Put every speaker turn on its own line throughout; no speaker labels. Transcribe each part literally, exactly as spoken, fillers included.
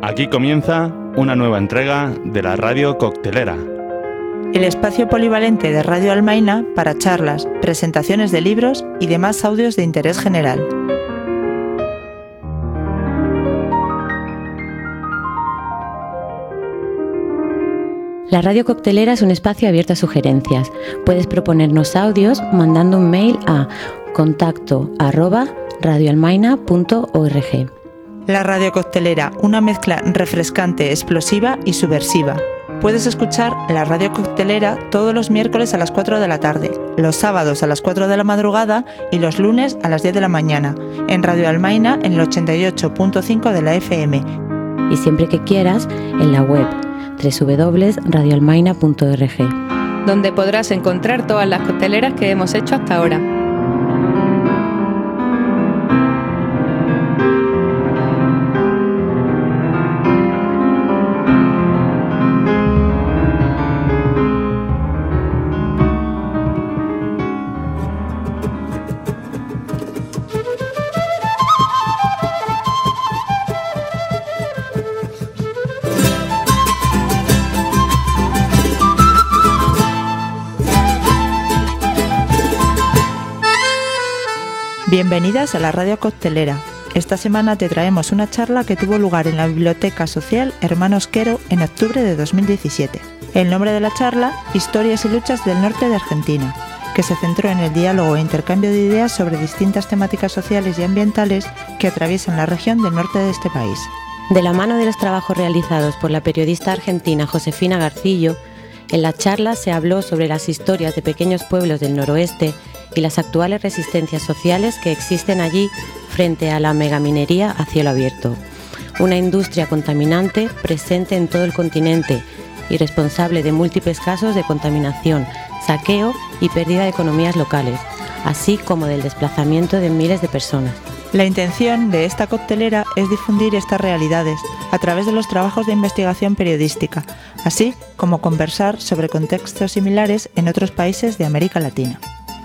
Aquí comienza una nueva entrega de la Radio Coctelera.
El espacio polivalente de Radio Almaina para charlas, presentaciones de libros y demás audios de interés general.
La Radio Coctelera es un espacio abierto a sugerencias. Puedes proponernos audios mandando un mail a contacto arroba radioalmaina punto org.
La Radio Coctelera, una mezcla refrescante, explosiva y subversiva. Puedes escuchar la Radio Coctelera todos los miércoles a las cuatro de la tarde, los sábados a las cuatro de la madrugada y los lunes a las diez de la mañana, en Radio Almaina en el ochenta y ocho punto cinco de la F M.
Y siempre que quieras, en la web doble u doble u doble u punto radioalmaina punto org,
donde podrás encontrar todas las cocteleras que hemos hecho hasta ahora.
Bienvenidas a la Radio Coctelera. Esta semana te traemos una charla que tuvo lugar en la Biblioteca Social Hermanos Quero en octubre de dos mil diecisiete. El nombre de la charla, Historias y luchas del norte de Argentina, que se centró en el diálogo e intercambio de ideas sobre distintas temáticas sociales y ambientales que atraviesan la región del norte de este país.
De la mano de los trabajos realizados por la periodista argentina Josefina Garcillo, en la charla se habló sobre las historias de pequeños pueblos del noroeste y las actuales resistencias sociales que existen allí frente a la megaminería a cielo abierto, una industria contaminante presente en todo el continente y responsable de múltiples casos de contaminación, saqueo y pérdida de economías locales, así como del desplazamiento de miles de personas.
La intención de esta coctelera es difundir estas realidades a través de los trabajos de investigación periodística, así como conversar sobre contextos similares en otros países de América Latina.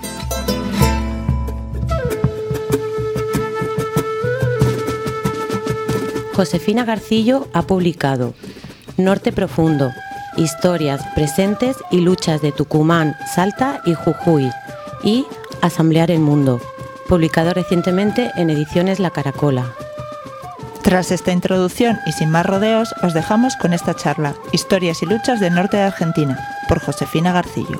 Josefina Garcillo ha publicado Norte Profundo, historias, presentes y luchas de Tucumán, Salta y Jujuy, y Asamblear el Mundo, publicado recientemente en Ediciones La Caracola.
Tras esta introducción y sin más rodeos, os dejamos con esta charla, Historias y luchas del norte de Argentina, por Josefina Garcillo.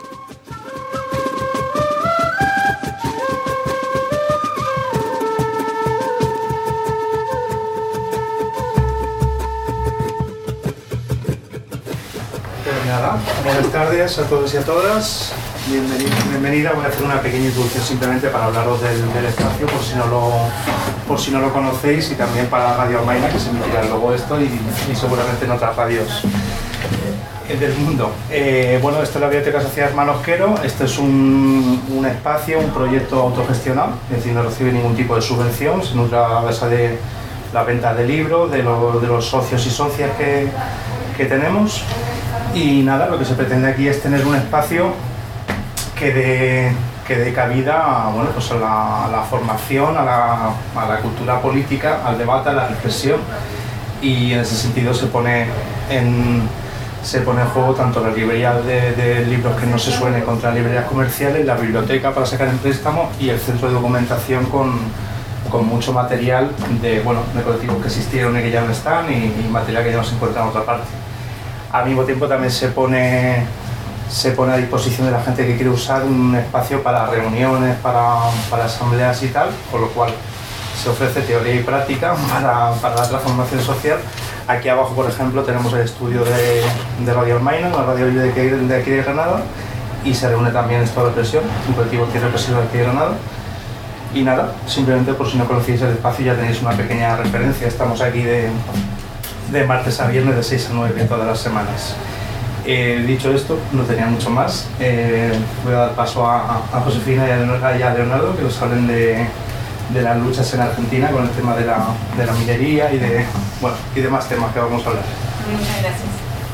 Buenas tardes a todos y a todas. Bienvenida, bienvenida. Voy a hacer una pequeña introducción simplemente para hablaros del, del espacio, por si, no lo, por si no lo conocéis, y también para Radio Almaina, que se emitirá luego esto, y, y seguramente en otras radios eh, del mundo. Eh, bueno, esto es la Biblioteca Social Hermanos Quero. Este es un, un espacio, un proyecto autogestionado, es decir, no recibe ningún tipo de subvención, se nutre a base de la venta de libros, de, lo, de los socios y socias que, que tenemos. Y nada, lo que se pretende aquí es tener un espacio que dé, que dé cabida a, bueno, pues a, la, a la formación, a la, a la cultura política, al debate, a la reflexión, y en ese sentido se pone en, se pone en juego tanto la librería de, de libros que no se suene contra librerías comerciales, la biblioteca para sacar en préstamo y el centro de documentación con, con mucho material de, bueno, de colectivos que existieron y que ya no están, y, y material que ya no se encuentra en otra parte. Al mismo tiempo también se pone, se pone a disposición de la gente que quiere usar un espacio para reuniones, para, para asambleas y tal, con lo cual se ofrece teoría y práctica para, para la transformación social. Aquí abajo, por ejemplo, tenemos el estudio de, de Radio Almaina, la radio de aquí, de aquí de Granada, y se reúne también Estado de Represión, un colectivo antirrepresivo de aquí de Granada. Y nada, simplemente por si no conocéis el espacio ya tenéis una pequeña referencia. Estamos aquí de... de martes a viernes de seis a nueve todas las semanas. Eh, dicho esto, no tenía mucho más. Eh, voy a dar paso a, a Josefina y a Leonardo, que nos hablen de, de las luchas en Argentina con el tema de la, de la minería y de, bueno, y demás temas que vamos a hablar.
Muchas gracias.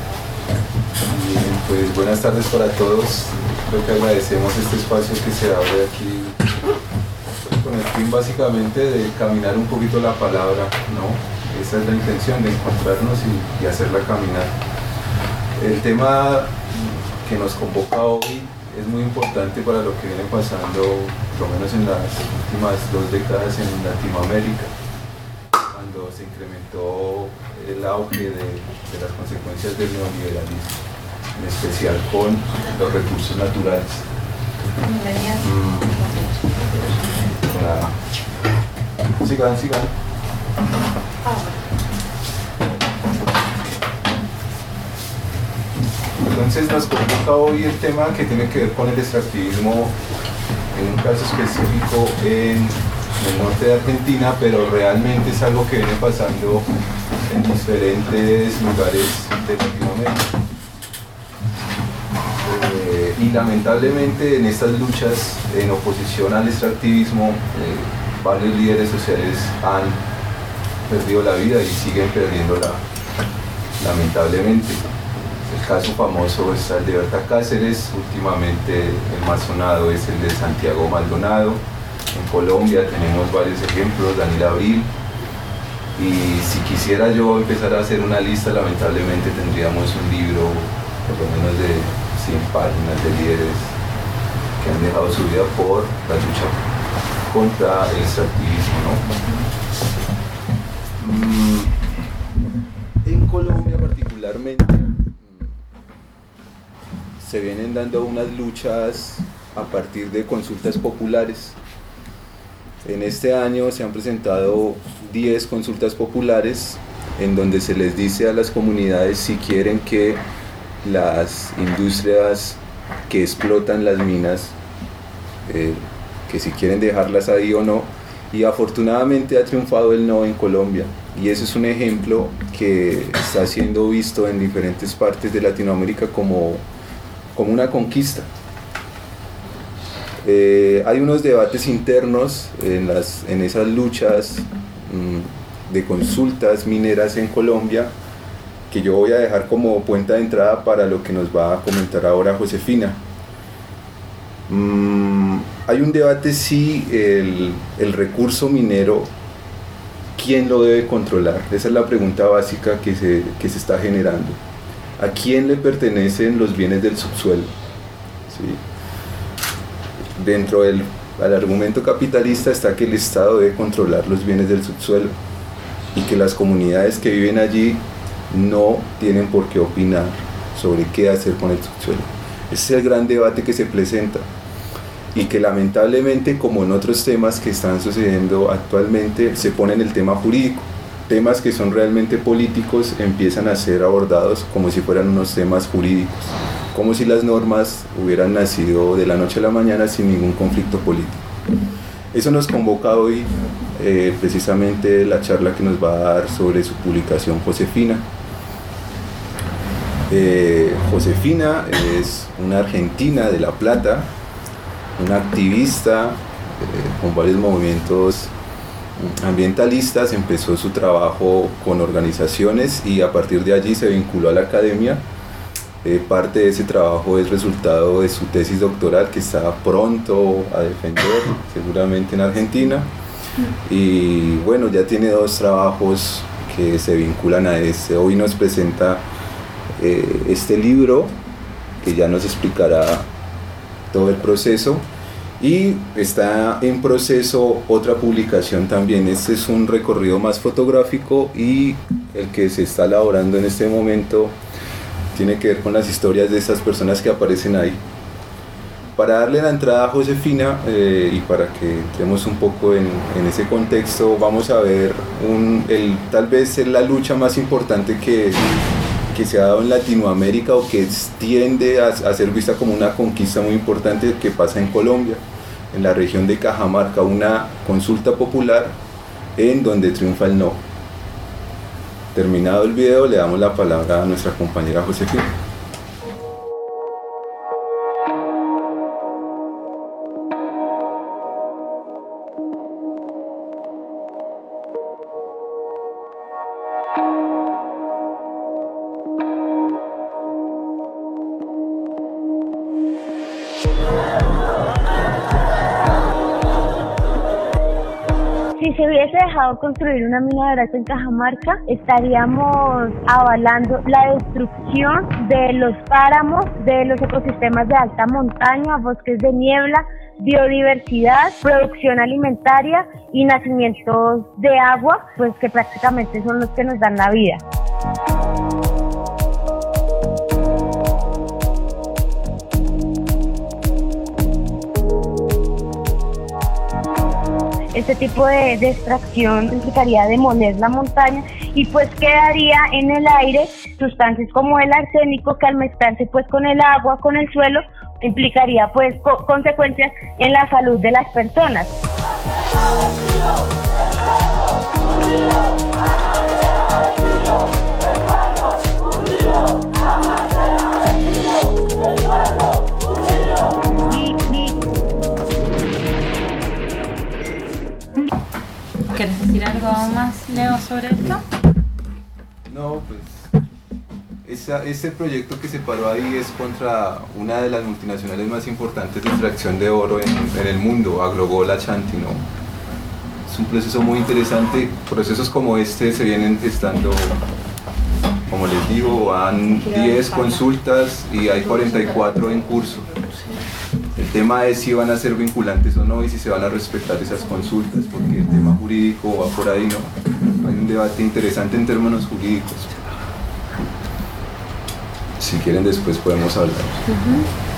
Bien, pues buenas tardes para todos. Creo que agradecemos este espacio que se abre aquí con el fin básicamente de caminar un poquito la palabra, ¿no? esa es la intención, de encontrarnos y, y hacerla caminar. El tema que nos convoca hoy es muy importante para lo que viene pasando, por lo menos en las últimas dos décadas en Latinoamérica, cuando se incrementó el auge de, de las consecuencias del neoliberalismo, en especial con los recursos naturales. Mm. Sigan, sigan. Entonces nos convoca hoy el tema que tiene que ver con el extractivismo, en un caso específico en el norte de Argentina, pero realmente es algo que viene pasando en diferentes lugares de Latinoamérica. Eh, y lamentablemente en estas luchas en oposición al extractivismo, eh, varios líderes sociales han perdido la vida y siguen perdiéndola, lamentablemente. El caso famoso es el de Berta Cáceres, últimamente el más sonado es el de Santiago Maldonado. En Colombia tenemos varios ejemplos, Daniel Abril. Y si quisiera yo empezar a hacer una lista, lamentablemente tendríamos un libro, por lo menos de cien páginas de líderes que han dejado su vida por la lucha contra el extractivismo, ¿no? En Colombia particularmente se vienen dando unas luchas a partir de consultas populares. En este año se han presentado diez consultas populares en donde se les dice a las comunidades si quieren que las industrias que explotan las minas, eh, que si quieren dejarlas ahí o no, y afortunadamente ha triunfado el no en Colombia, y eso es un ejemplo que está siendo visto en diferentes partes de Latinoamérica como, como una conquista. Eh, hay unos debates internos en, las, en esas luchas mmm, de consultas mineras en Colombia, que yo voy a dejar como puerta de entrada para lo que nos va a comentar ahora Josefina. Mm, hay un debate si el, el recurso minero, ¿quién lo debe controlar? Esa es la pregunta básica que se, que se está generando. ¿A quién le pertenecen los bienes del subsuelo? ¿Sí? Dentro del al argumento capitalista está que el Estado debe controlar los bienes del subsuelo y que las comunidades que viven allí no tienen por qué opinar sobre qué hacer con el subsuelo. Ese es el gran debate que se presenta y que lamentablemente, como en otros temas que están sucediendo actualmente, se pone en el tema jurídico. Temas que son realmente políticos empiezan a ser abordados como si fueran unos temas jurídicos, como si las normas hubieran nacido de la noche a la mañana sin ningún conflicto político. Eso nos convoca hoy eh, precisamente la charla que nos va a dar sobre su publicación Josefina. Eh, Josefina es una argentina de La Plata, una activista eh, con varios movimientos ambientalistas. Empezó su trabajo con organizaciones y a partir de allí se vinculó a la academia. Eh, parte de ese trabajo es resultado de su tesis doctoral que está pronto a defender, seguramente en Argentina. Y bueno, ya tiene dos trabajos que se vinculan a este. Hoy nos presenta eh, este libro que ya nos explicará todo el proceso. Y está en proceso otra publicación también. Este es un recorrido más fotográfico y el que se está elaborando en este momento tiene que ver con las historias de estas personas que aparecen ahí. Para darle la entrada a Josefina eh, y para que entremos un poco en, en ese contexto, vamos a ver un, el, tal vez la lucha más importante que, que se ha dado en Latinoamérica o que tiende a, a ser vista como una conquista muy importante que pasa en Colombia, en la región de Cajamarca, una consulta popular en donde triunfa el no. Terminado el video, le damos la palabra a nuestra compañera Josefina.
si se hubiese dejado construir una mina de oro en Cajamarca, estaríamos avalando la destrucción de los páramos, de los ecosistemas de alta montaña, bosques de niebla, biodiversidad, producción alimentaria y nacimientos de agua, pues que prácticamente son los que nos dan la vida. Este tipo de, de extracción implicaría demoler la montaña y pues quedaría en el aire sustancias como el arsénico que al mezclarse pues con el agua, con el suelo, implicaría pues co- consecuencias en la salud de las personas.
¿Quieres decir algo más, Leo, sobre esto?
No, pues esa, ese proyecto que se paró ahí es contra una de las multinacionales más importantes de extracción de oro en, en el mundo, Aglogold Ashanti, ¿no? Es un proceso muy interesante. Procesos como este se vienen estando, como les digo, van diez consultas y hay cuarenta y cuatro en curso. El tema es si van a ser vinculantes o no y si se van a respetar esas consultas, porque el tema jurídico va por ahí, ¿no? Hay un debate interesante en términos jurídicos. Si quieren después podemos hablar.
Uh-huh.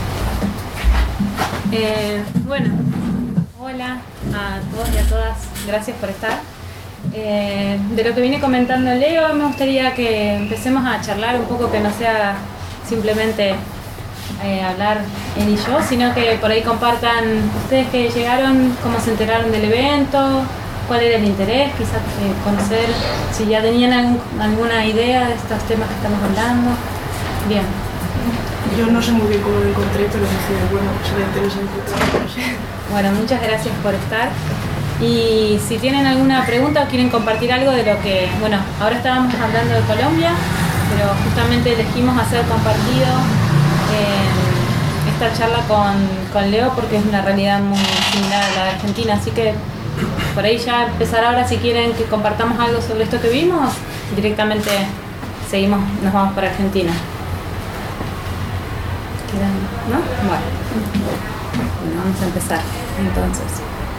eh, bueno, hola a todos y a todas, gracias por estar. Eh, de lo que viene comentando Leo, me gustaría que empecemos a charlar un poco, que no sea simplemente Eh, hablar él y yo, sino que por ahí compartan ustedes que llegaron, cómo se enteraron del evento, cuál era el interés, quizás eh, conocer si ya tenían algún, alguna idea de estos temas que estamos hablando. Bien.
Yo no sé muy bien cómo lo encontré, pero decía, bueno, será interesante. No sé.
Bueno, muchas gracias por estar. Y si tienen alguna pregunta o quieren compartir algo de lo que, bueno, ahora estábamos hablando de Colombia, pero justamente elegimos hacer compartido Eh, esta charla con, con Leo porque es una realidad muy similar a la de Argentina, así que por ahí ya empezar ahora, si quieren que compartamos algo sobre esto que vimos, directamente seguimos, nos vamos para Argentina. ¿No? Bueno. Bueno, vamos a empezar entonces.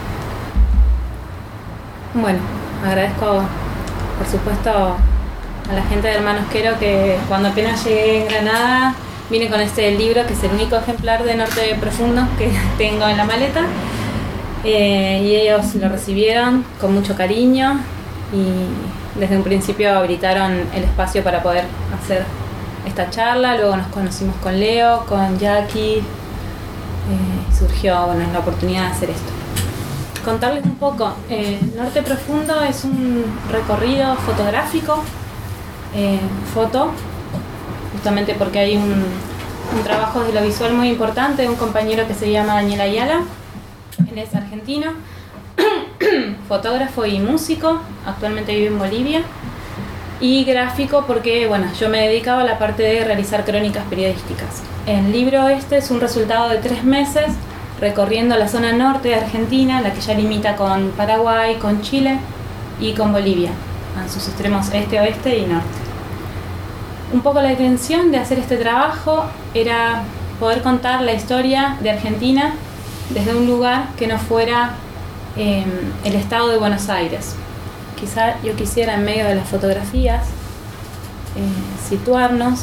Bueno, agradezco por supuesto a la gente de Hermanos Quero, que cuando apenas llegué en Granada vine con este libro, que es el único ejemplar de Norte Profundo que tengo en la maleta, eh, y ellos lo recibieron con mucho cariño y desde un principio habilitaron el espacio para poder hacer esta charla. Luego nos conocimos con Leo, con Jackie, eh, surgió bueno, la oportunidad de hacer esto. Contarles un poco, eh, Norte Profundo es un recorrido fotográfico, eh, foto, justamente porque hay un, un trabajo de lo visual muy importante de un compañero que se llama Daniel Ayala. Él es argentino, fotógrafo y músico, actualmente vive en Bolivia, y gráfico porque bueno, yo me dedicaba a la parte de realizar crónicas periodísticas. El libro este es un resultado de tres meses recorriendo la zona norte de Argentina, la que ya limita con Paraguay, con Chile y con Bolivia, en sus extremos este, oeste y norte. Un poco la intención de hacer este trabajo era poder contar la historia de Argentina desde un lugar que no fuera eh, el estado de Buenos Aires. Quizá yo quisiera, en medio de las fotografías, eh, situarnos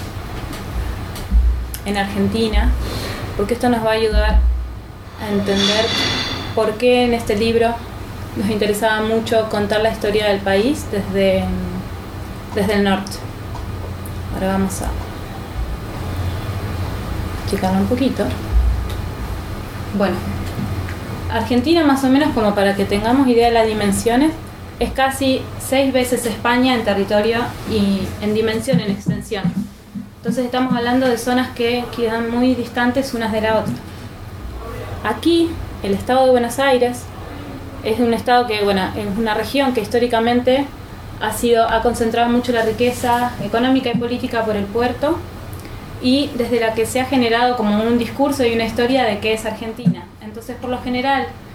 en Argentina, porque esto nos va a ayudar a entender por qué en este libro nos interesaba mucho contar la historia del país desde, desde el norte. Ahora vamos a checarlo un poquito. Bueno, Argentina, más o menos, como para que tengamos idea de las dimensiones, es casi seis veces España en territorio y en dimensión, en extensión. Entonces estamos hablando de zonas que quedan muy distantes unas de la otra. Aquí, el estado de Buenos Aires es un estado que, bueno, es una región que históricamente ha sido, ha concentrado mucho la riqueza económica y política por el puerto, y desde la que se ha generado como un discurso y una historia de qué es Argentina. Entonces, por lo general,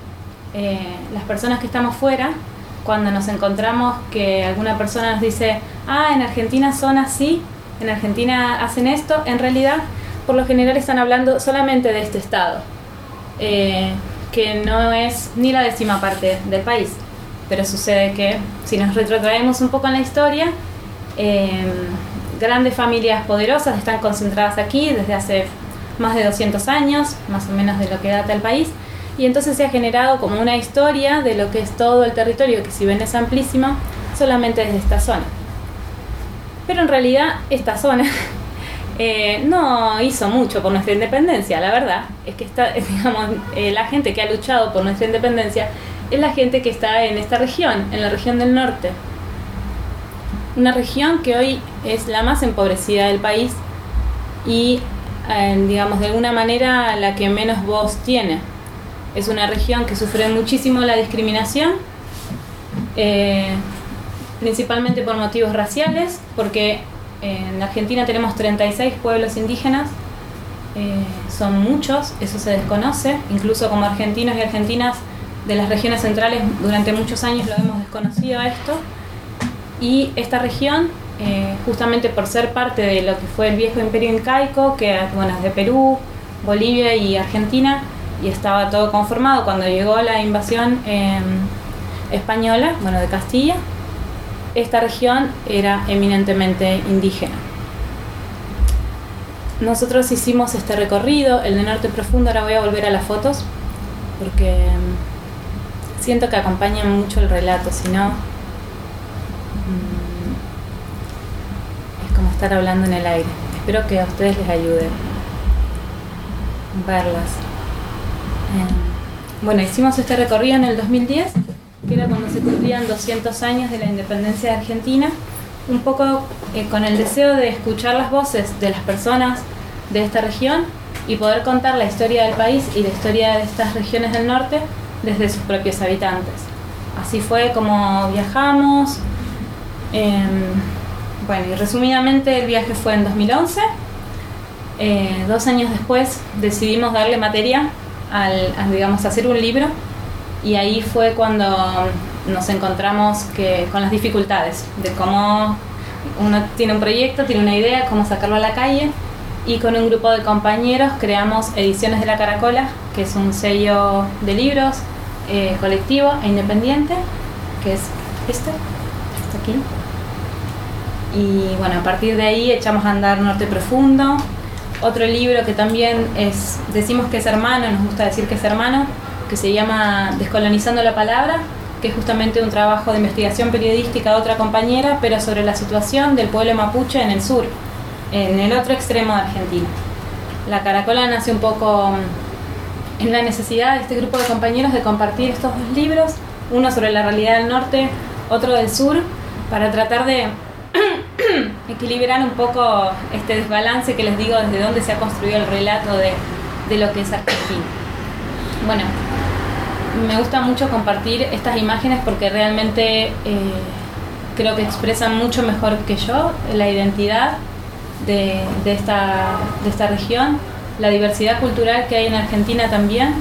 eh, las personas que estamos fuera, cuando nos encontramos que alguna persona nos dice, ah, en Argentina son así, en Argentina hacen esto, en realidad por lo general están hablando solamente de este estado, eh, que no es ni la décima parte del país. Pero sucede que si nos retrotraemos un poco en la historia, eh, grandes familias poderosas están concentradas aquí desde hace más de doscientos años, más o menos de lo que data el país, y entonces se ha generado como una historia de lo que es todo el territorio, que si bien es amplísimo, solamente desde esta zona. Pero en realidad esta zona eh, no hizo mucho por nuestra independencia, la verdad. Es que está, digamos, eh, la gente que ha luchado por nuestra independencia es la gente que está en esta región, en la región del norte. Una región que hoy es la más empobrecida del país y, eh, digamos, de alguna manera la que menos voz tiene. Es una región que sufre muchísimo la discriminación, eh, principalmente por motivos raciales, porque en Argentina tenemos treinta y seis pueblos indígenas, eh, son muchos, eso se desconoce, incluso como argentinos y argentinas de las regiones centrales durante muchos años lo hemos desconocido a esto, y esta región, eh, justamente por ser parte de lo que fue el viejo imperio incaico, que bueno, es de Perú, Bolivia y Argentina, y estaba todo conformado cuando llegó la invasión eh, española, bueno, de Castilla, esta región era eminentemente indígena. Nosotros hicimos este recorrido, el de Norte Profundo. Ahora voy a volver a las fotos porque siento que acompañan mucho el relato, si no es como estar hablando en el aire. Espero que a ustedes les ayude verlas. Bueno, hicimos este recorrido en el dos mil diez, que era cuando se cumplían doscientos años de la independencia de Argentina, un poco eh, con el deseo de escuchar las voces de las personas de esta región y poder contar la historia del país y la historia de estas regiones del norte desde sus propios habitantes. Así fue como viajamos. Eh, bueno, y resumidamente el viaje fue en dos mil once. Eh, dos años después decidimos darle materia al, a, digamos, hacer un libro, y ahí fue cuando nos encontramos que, con las dificultades de cómo uno tiene un proyecto, tiene una idea, cómo sacarlo a la calle, y con un grupo de compañeros creamos Ediciones de la Caracola, que es un sello de libros eh, colectivo e independiente, que es este, este aquí. Y bueno, a partir de ahí echamos a andar Norte Profundo. Otro libro que también es, decimos que es hermano, nos gusta decir que es hermano, que se llama Descolonizando la Palabra, que es justamente un trabajo de investigación periodística de otra compañera, pero sobre la situación del pueblo mapuche en el sur, en el otro extremo de Argentina. La Caracola nace un poco en la necesidad de este grupo de compañeros de compartir estos dos libros, uno sobre la realidad del norte, otro del sur, para tratar de equilibrar un poco este desbalance que les digo desde dónde se ha construido el relato de, de lo que es Argentina. Bueno, me gusta mucho compartir estas imágenes porque realmente eh, creo que expresan mucho mejor que yo la identidad de, de, esta, de esta región, la diversidad cultural que hay en Argentina también.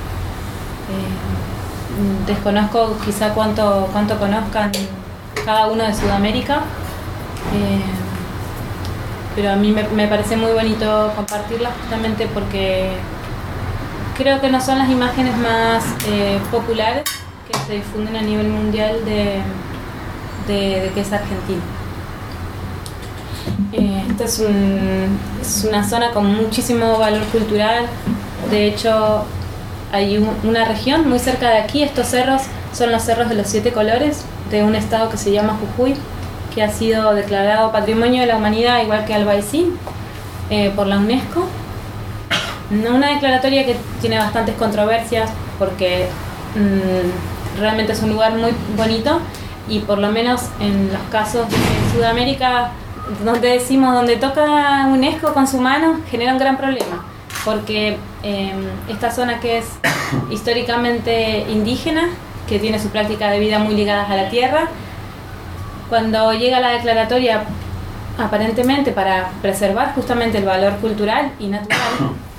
Eh, desconozco quizá cuánto, cuánto conozcan cada uno de Sudamérica. Eh, pero a mí me, me parece muy bonito compartirlas justamente porque creo que no son las imágenes más eh, populares que se difunden a nivel mundial de, de, de que es Argentina. Eh, esta es, un, es una zona con muchísimo valor cultural. De hecho, hay un, una región muy cerca de aquí. Estos cerros son los cerros de los siete colores de un estado que se llama Jujuy, que ha sido declarado Patrimonio de la Humanidad, igual que Albaicín, eh, por la UNESCO. Una declaratoria que tiene bastantes controversias porque mmm, realmente es un lugar muy bonito, y por lo menos en los casos de Sudamérica, donde decimos, donde toca UNESCO con su mano, genera un gran problema, porque eh, esta zona que es históricamente indígena, que tiene su práctica de vida muy ligadas a la tierra, cuando llega la declaratoria aparentemente para preservar justamente el valor cultural y natural,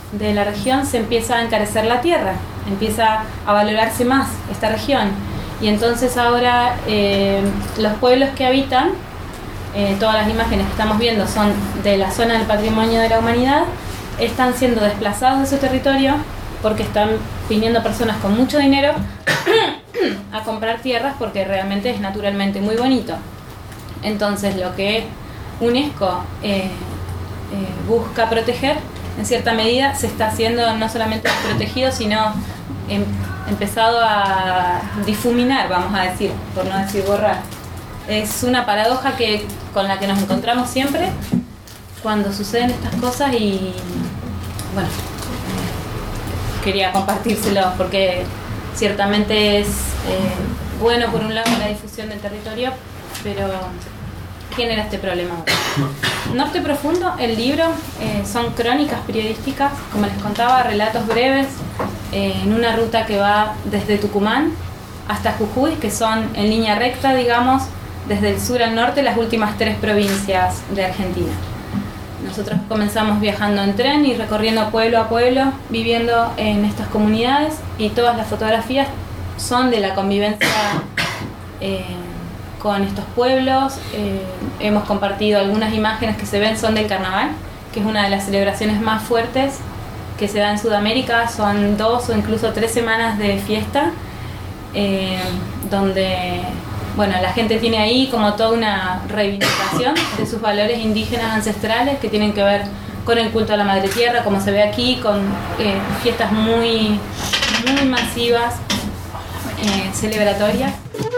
de la región se empieza a encarecer la tierra, empieza a valorarse más esta región. Y entonces ahora eh, los pueblos que habitan, eh, todas las imágenes que estamos viendo son de la zona del patrimonio de la humanidad, están siendo desplazados de su territorio porque están viniendo personas con mucho dinero a comprar tierras porque realmente es naturalmente muy bonito. Entonces lo que UNESCO eh, eh, busca proteger, en cierta medida se está haciendo no solamente protegido, sino em, empezado a difuminar, vamos a decir, por no decir borrar. Es una paradoja que, con la que nos encontramos siempre cuando suceden estas cosas y bueno, quería compartírselo porque ciertamente es eh, bueno por un lado la difusión del territorio, pero genera este problema. Norte Profundo, el libro, eh, son crónicas periodísticas, como les contaba, relatos breves eh, en una ruta que va desde Tucumán hasta Jujuy, que son en línea recta, digamos, desde el sur al norte, las últimas tres provincias de Argentina. Nosotros comenzamos viajando en tren y recorriendo pueblo a pueblo, viviendo en estas comunidades, y todas las fotografías son de la convivencia eh, con estos pueblos. Eh, hemos compartido algunas imágenes que se ven, son del carnaval, que es una de las celebraciones más fuertes que se da en Sudamérica. Son dos o incluso tres semanas de fiesta, eh, donde bueno, la gente tiene ahí como toda una reivindicación de sus valores indígenas ancestrales que tienen que ver con el culto a la madre tierra, como se ve aquí, con eh, fiestas muy, muy masivas, eh, celebratorias.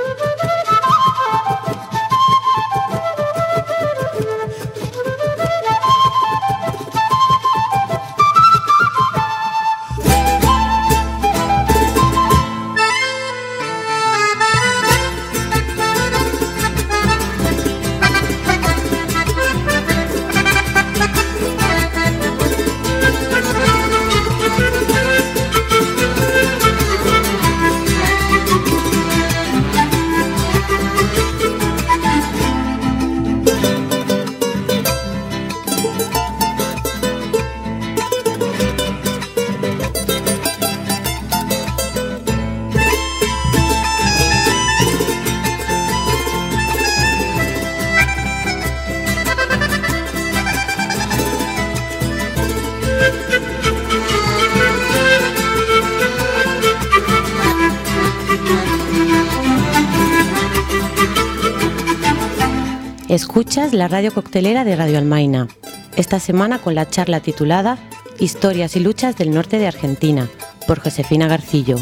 Escuchas la radio coctelera de Radio Almaina, esta semana con la charla titulada Historias y luchas del norte de Argentina, por Josefina Garcillo.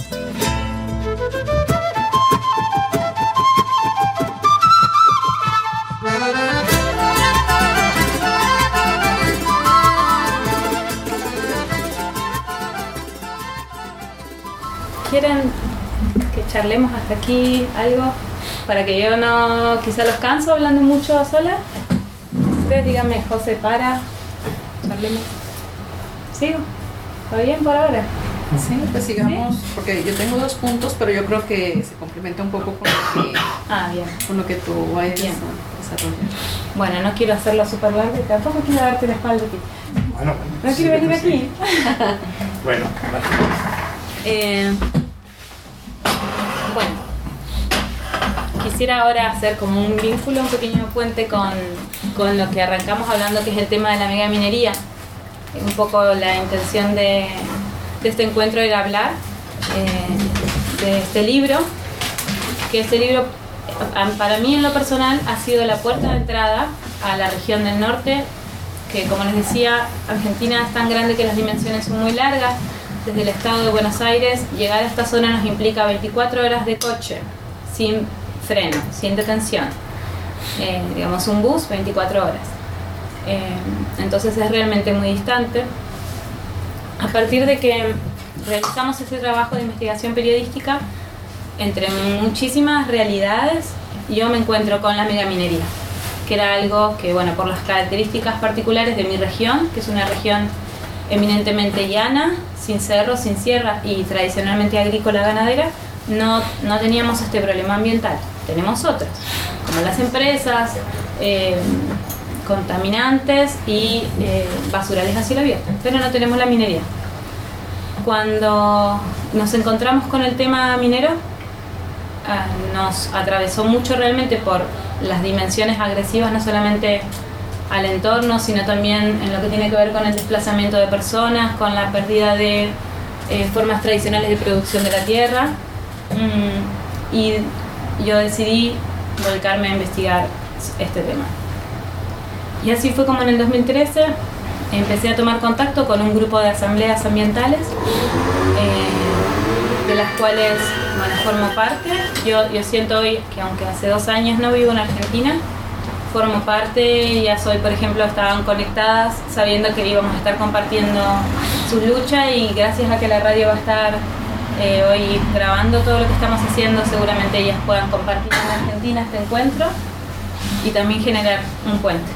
¿Quieren que charlemos hasta aquí algo? Para que yo no, quizá los canso hablando mucho sola. Ustedes díganme, José, para, charlemos. ¿Sigo? ¿Está bien por ahora?
Sí, pues sigamos,
¿sí?
Porque yo tengo dos puntos, pero yo creo que se complementa un poco con lo que,
ah, bien.
Con lo que tú vayas a desarrollar.
Bueno, no quiero hacerlo súper largo, tampoco quiero darte la espalda aquí.
Bueno,
¿No quiero venir
sí.
aquí?
Bueno, vale.
Eh, bueno, quisiera ahora hacer como un vínculo, un pequeño puente con, con lo que arrancamos hablando, que es el tema de la megaminería. Un poco la intención de, de este encuentro era hablar eh, de este libro, que este libro para mí en lo personal ha sido la puerta de entrada a la región del norte, que como les decía, Argentina es tan grande que las dimensiones son muy largas. Desde el estado de Buenos Aires, llegar a esta zona nos implica veinticuatro horas de coche, sin freno, sin detención. Eh, digamos un bus, veinticuatro horas. Eh, entonces es realmente muy distante. A partir de que realizamos este trabajo de investigación periodística, entre muchísimas realidades, yo me encuentro con la megaminería, que era algo que, bueno, por las características particulares de mi región, que es una región eminentemente llana, sin cerros, sin sierra y tradicionalmente agrícola ganadera, no, no teníamos este problema ambiental. Tenemos otros, como las empresas, eh, contaminantes y eh, basurales a cielo abierto, pero no tenemos la minería. Cuando nos encontramos con el tema minero, eh, nos atravesó mucho realmente por las dimensiones agresivas, no solamente al entorno, sino también en lo que tiene que ver con el desplazamiento de personas, con la pérdida de eh, formas tradicionales de producción de la tierra. Mm, y yo decidí volcarme a investigar este tema. Y así fue como en el dos mil trece empecé a tomar contacto con un grupo de asambleas ambientales, eh, de las cuales, bueno, formo parte. Yo, yo siento hoy que aunque hace dos años no vivo en Argentina, formo parte, ya soy, por ejemplo, estaban conectadas sabiendo que íbamos a estar compartiendo sus luchas, y gracias a que la radio va a estar eh, hoy grabando todo lo que estamos haciendo, seguramente ellas puedan compartir en Argentina este encuentro y también generar un puente.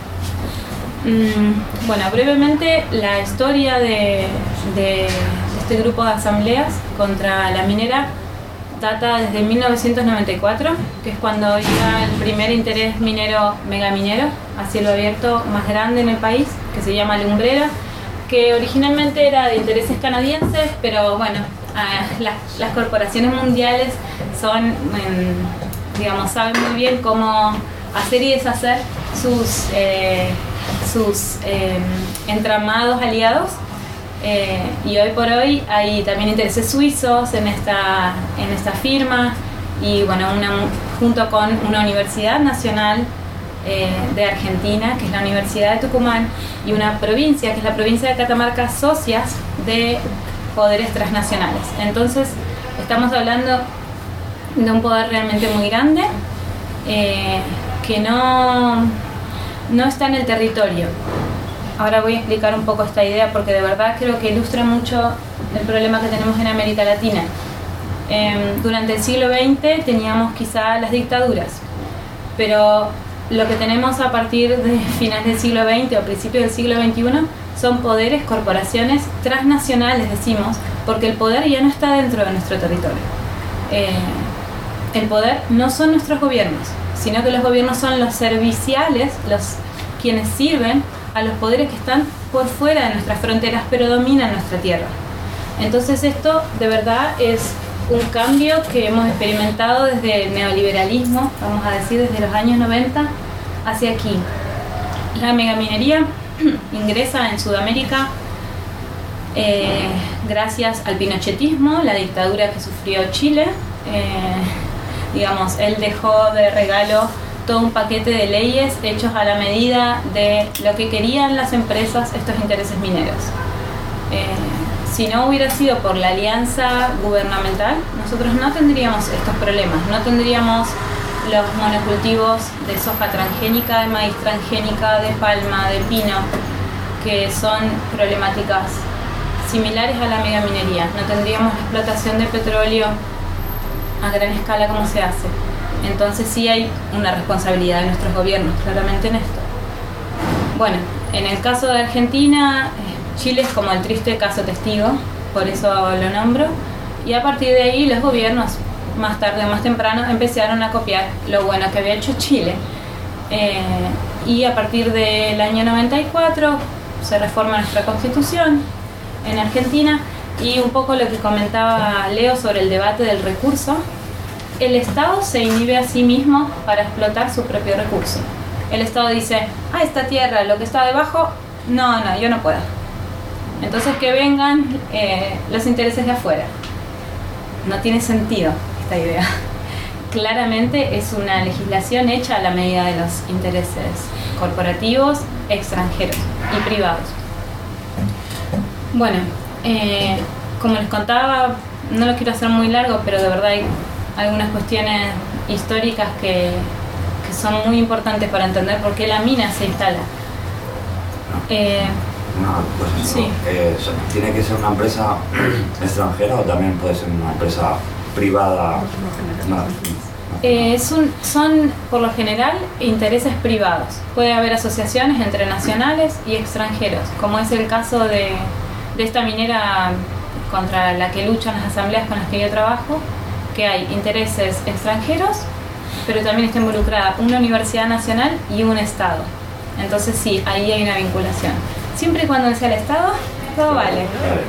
Mm, bueno, brevemente la historia de, de este grupo de asambleas contra la minera data desde mil novecientos noventa y cuatro, que es cuando iba el primer interés minero, megaminero, a cielo abierto más grande en el país, que se llama Lumbrera, que originalmente era de intereses canadienses, pero bueno, eh, la, las corporaciones mundiales son, eh, digamos, saben muy bien cómo hacer y deshacer sus, eh, sus eh, entramados aliados. Eh, y hoy por hoy hay también intereses suizos en esta, en esta firma, y bueno, una, junto con una universidad nacional eh, de Argentina, que es la Universidad de Tucumán, y una provincia, que es la provincia de Catamarca, socias de poderes transnacionales. Entonces estamos hablando de un poder realmente muy grande, eh, que no, no está en el territorio. Ahora voy a explicar un poco esta idea, porque de verdad creo que ilustra mucho el problema que tenemos en América Latina. Eh, durante el siglo veinte teníamos quizá las dictaduras, pero lo que tenemos a partir de finales del siglo veinte o principios del siglo veintiuno son poderes, corporaciones transnacionales, decimos, porque el poder ya no está dentro de nuestro territorio. Eh, el poder no son nuestros gobiernos, sino que los gobiernos son los serviciales, los quienes sirven a los poderes que están por fuera de nuestras fronteras, pero dominan nuestra tierra. Entonces esto de verdad es un cambio que hemos experimentado desde el neoliberalismo, vamos a decir desde los años noventa hacia aquí. La megaminería ingresa en Sudamérica eh, gracias al pinochetismo, la dictadura que sufrió Chile. Eh, digamos, él dejó de regalo todo un paquete de leyes hechos a la medida de lo que querían las empresas, estos intereses mineros. Eh, si no hubiera sido por la alianza gubernamental, nosotros no tendríamos estos problemas, no tendríamos los monocultivos de soja transgénica, de maíz transgénica, de palma, de pino, que son problemáticas similares a la megaminería. No tendríamos la explotación de petróleo a gran escala como se hace. Entonces sí hay una responsabilidad de nuestros gobiernos, claramente, en esto. Bueno, en el caso de Argentina, Chile es como el triste caso testigo, por eso lo nombro, y a partir de ahí los gobiernos, más tarde o más temprano, empezaron a copiar lo bueno que había hecho Chile. Eh, y a partir del año noventa y cuatro se reforma nuestra Constitución en Argentina, y un poco lo que comentaba Leo sobre el debate del recurso. El Estado se inhibe a sí mismo para explotar su propio recurso. El Estado dice, ah, esta tierra, lo que está debajo, no, no, yo no puedo. Entonces que vengan eh, los intereses de afuera. No tiene sentido esta idea. Claramente es una legislación hecha a la medida de los intereses corporativos, extranjeros y privados. Bueno, eh, como les contaba, no lo quiero hacer muy largo, pero de verdad hay algunas cuestiones históricas que, que son muy importantes para entender por qué la mina se instala. Eh,
Una cosa, sí. eh, ¿Tiene que ser una empresa extranjera o también puede ser una empresa privada? No, no.
Eh, son, son, por lo general, intereses privados. Puede haber asociaciones entre nacionales y extranjeros, como es el caso de, de esta minera contra la que luchan las asambleas con las que yo trabajo, que hay intereses extranjeros, pero también está involucrada una universidad nacional y un Estado. Entonces sí, ahí hay una vinculación. Siempre y cuando sea el Estado, todo vale.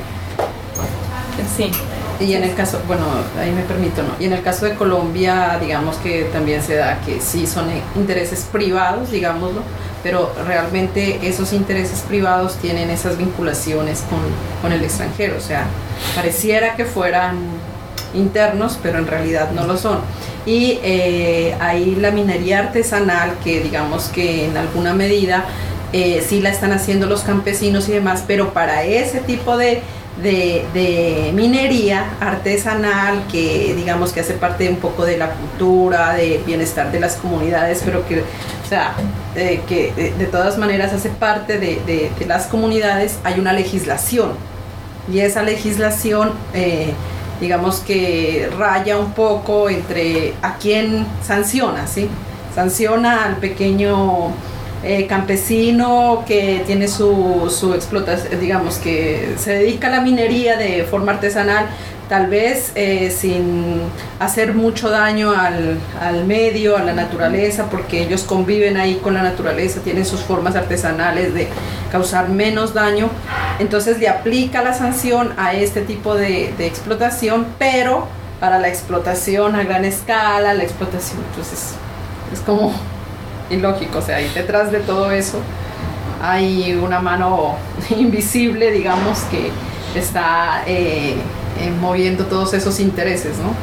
Sí.
Y en el caso, bueno, ahí me permito, ¿no? Y en el caso de Colombia, digamos que también se da que sí son intereses privados, digámoslo, pero realmente esos intereses privados tienen esas vinculaciones con, con el extranjero, o sea, pareciera que fueran internos, pero en realidad no lo son. Y eh, ahí la minería artesanal, que digamos que en alguna medida eh, sí la están haciendo los campesinos y demás, pero para ese tipo de De, de minería artesanal que digamos que hace parte un poco de la cultura, del bienestar de las comunidades, pero que, o sea, eh, que de, de todas maneras hace parte de, de, de las comunidades, hay una legislación y esa legislación eh, digamos que raya un poco entre a quién sanciona, ¿sí? Sanciona al pequeño Eh, campesino que tiene su, su explotación, digamos que se dedica a la minería de forma artesanal, tal vez eh, sin hacer mucho daño al, al medio, a la naturaleza, porque ellos conviven ahí con la naturaleza, tienen sus formas artesanales de causar menos daño, entonces le aplica la sanción a este tipo de, de explotación, pero para la explotación a gran escala, la explotación, entonces es como ilógico, o sea, y detrás de todo eso hay una mano invisible, digamos, que está eh, eh, moviendo todos esos intereses, ¿no?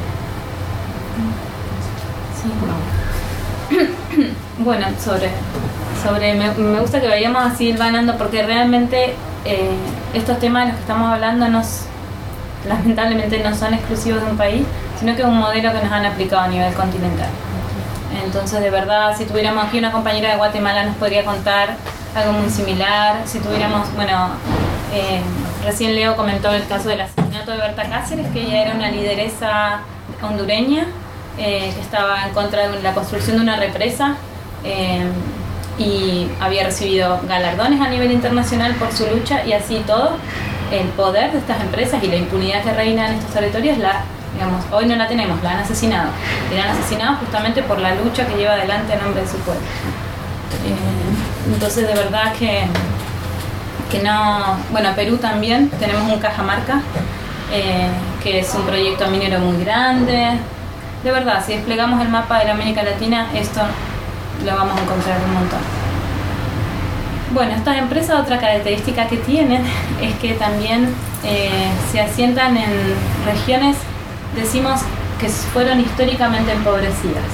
Sí. No. Bueno, sobre, sobre me, me gusta que vayamos así hilvanando, porque realmente eh, estos temas de los que estamos hablando nos, lamentablemente no son exclusivos de un país, sino que es un modelo que nos han aplicado a nivel continental. Entonces, de verdad, si tuviéramos aquí una compañera de Guatemala nos podría contar algo muy similar. Si tuviéramos, bueno, eh, recién Leo comentó el caso del asesinato de Berta Cáceres, que ella era una lideresa hondureña eh, que estaba en contra de la construcción de una represa eh, y había recibido galardones a nivel internacional por su lucha, y así todo, el poder de estas empresas y la impunidad que reina en estos territorios la... Digamos, hoy no la tenemos, la han asesinado. Y la han asesinado justamente por la lucha que lleva adelante en nombre de su pueblo. Eh, entonces, de verdad que, que no... Bueno, Perú también tenemos un Cajamarca, eh, que es un proyecto minero muy grande. De verdad, si desplegamos el mapa de la América Latina, esto lo vamos a encontrar un montón. Bueno, estas empresas, otra característica que tienen es que también eh, se asientan en regiones, decimos, que fueron históricamente empobrecidas.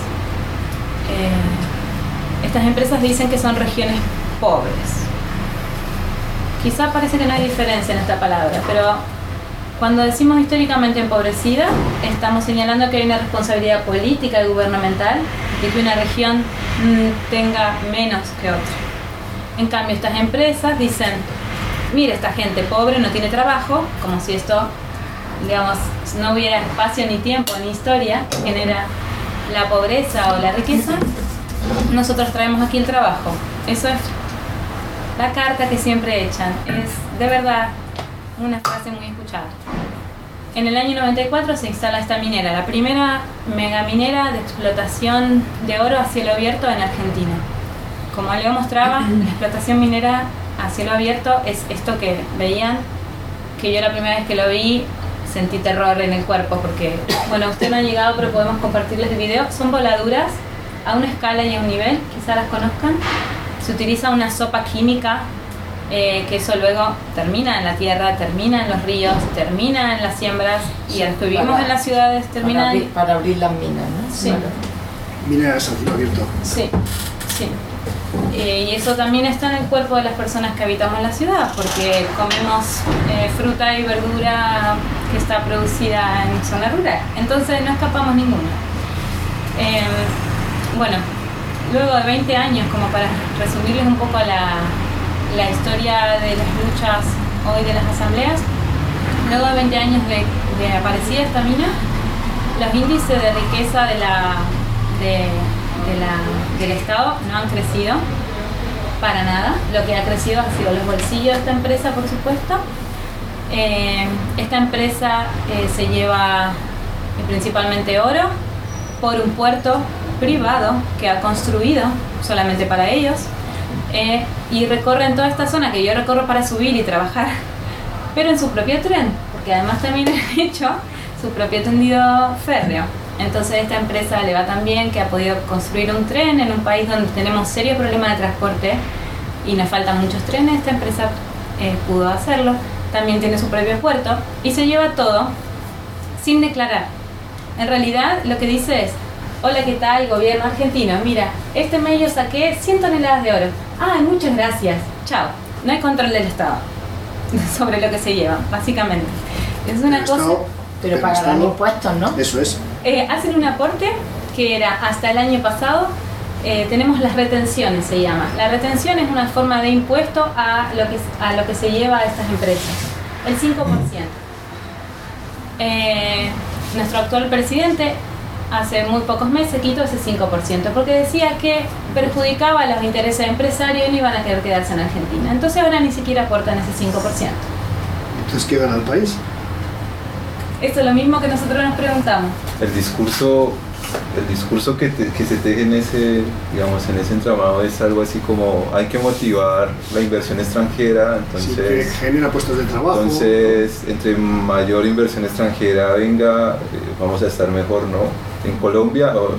Eh, estas empresas dicen que son regiones pobres. Quizá parece que no hay diferencia en esta palabra, pero cuando decimos históricamente empobrecida, estamos señalando que hay una responsabilidad política y gubernamental de que una región mmm, tenga menos que otra. En cambio, estas empresas dicen, mire, esta gente pobre no tiene trabajo, como si esto, digamos, no hubiera espacio ni tiempo ni historia que genera la pobreza o la riqueza. Nosotros traemos aquí el trabajo. Eso es la carta que siempre echan. Es de verdad una frase muy escuchada. En el año noventa y cuatro se instala esta minera, la primera megaminera de explotación de oro a cielo abierto en Argentina. Como Leo mostraba, la explotación minera a cielo abierto es esto que veían, que yo la primera vez que lo vi sentí terror en el cuerpo, porque, bueno, usted no ha llegado, pero podemos compartirles el video. Son voladuras a una escala y a un nivel, quizá las conozcan. Se utiliza una sopa química, eh, que eso luego termina en la tierra, termina en los ríos, termina en las siembras, y a los que vivimos para, en las ciudades termina...
Para abrir, para abrir las minas, ¿no?
Sí.
Claro.
Mineras a cielo abierto.
Sí, sí. Eh, y eso también está en el cuerpo de las personas que habitamos la ciudad, porque comemos eh, fruta y verdura que está producida en zona rural. Entonces no escapamos ninguno. Eh, bueno, luego de veinte años, como para resumirles un poco la, la historia de las luchas hoy de las asambleas, luego de veinte años de, de aparecida esta mina, los índices de riqueza de la, de, de la, del Estado no han crecido para nada. Lo que ha crecido han sido los bolsillos de esta empresa, por supuesto. Eh, esta empresa eh, se lleva eh, principalmente oro por un puerto privado que ha construido solamente para ellos, eh, y recorren toda esta zona que yo recorro para subir y trabajar, pero en su propio tren, porque además también han hecho su propio tendido férreo. Entonces esta empresa le va tan bien que ha podido construir un tren en un país donde tenemos serios problemas de transporte y nos faltan muchos trenes. Esta empresa eh, pudo hacerlo, también tiene su propio puerto y se lleva todo sin declarar. En realidad lo que dice es: hola, ¿qué tal, gobierno argentino? Mira, este mes yo saqué cien toneladas de oro. Ah, muchas gracias. Chao. No hay control del Estado sobre lo que se lleva, básicamente. Es una cosa...
Estado,
pero pagarán impuestos, ¿no?
Eso es.
Eh, hacen un aporte que era hasta el año pasado. Eh, tenemos las retenciones, se llama. La retención es una forma de impuesto a lo que, a lo que se lleva a estas empresas. El cinco por ciento. Eh, nuestro actual presidente hace muy pocos meses quitó ese cinco por ciento porque decía que perjudicaba a los intereses empresarios y no iban a querer quedarse en Argentina. Entonces ahora ni siquiera aportan ese cinco por ciento.
Entonces, ¿qué gana el país?
Eso es lo mismo que nosotros nos preguntamos.
El discurso, el discurso que, te, que se teje en ese, digamos, en ese entramado es algo así como: hay que motivar la inversión extranjera, entonces
sí, que genera puestos de trabajo.
Entonces, entre mayor inversión extranjera venga, eh, vamos a estar mejor, ¿no? En Colombia, o,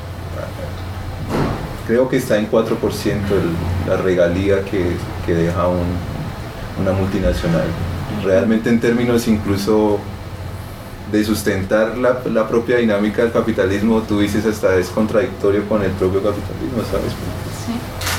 creo que está en cuatro por ciento el, la regalía que, que deja un, una multinacional. Realmente, en términos incluso de sustentar la, la propia dinámica del capitalismo, tú dices hasta es contradictorio con el propio capitalismo, ¿sabes?
Sí.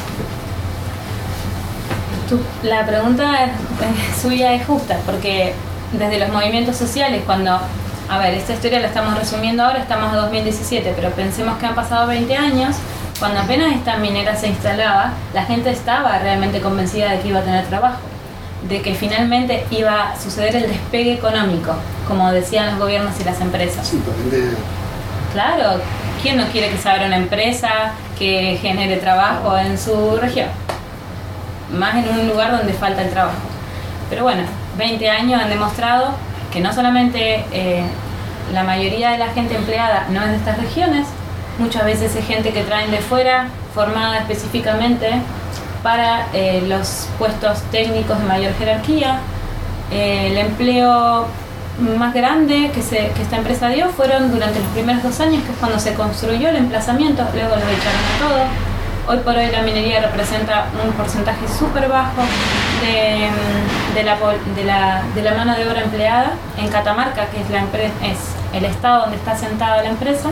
Tu, la pregunta eh, suya es justa, porque desde los movimientos sociales, cuando, a ver, esta historia la estamos resumiendo ahora, estamos a dos mil diecisiete, pero pensemos que han pasado veinte años, cuando apenas esta minera se instalaba, la gente estaba realmente convencida de que iba a tener trabajo, de que finalmente iba a suceder el despegue económico, como decían los gobiernos y las empresas.
Sí, de...
Claro, ¿quién no quiere que se abra una empresa que genere trabajo en su región? Más en un lugar donde falta el trabajo. Pero bueno, veinte años han demostrado que no solamente eh, la mayoría de la gente empleada no es de estas regiones, muchas veces es gente que traen de fuera, formada específicamente para eh, los puestos técnicos de mayor jerarquía. Eh, el empleo más grande que, se, que esta empresa dio fueron durante los primeros dos años, que es cuando se construyó el emplazamiento, luego los echaron a todos. Hoy por hoy la minería representa un porcentaje súper bajo de, de, la, de, la, de la mano de obra empleada en Catamarca, que es, la empresa, es el estado donde está asentada la empresa.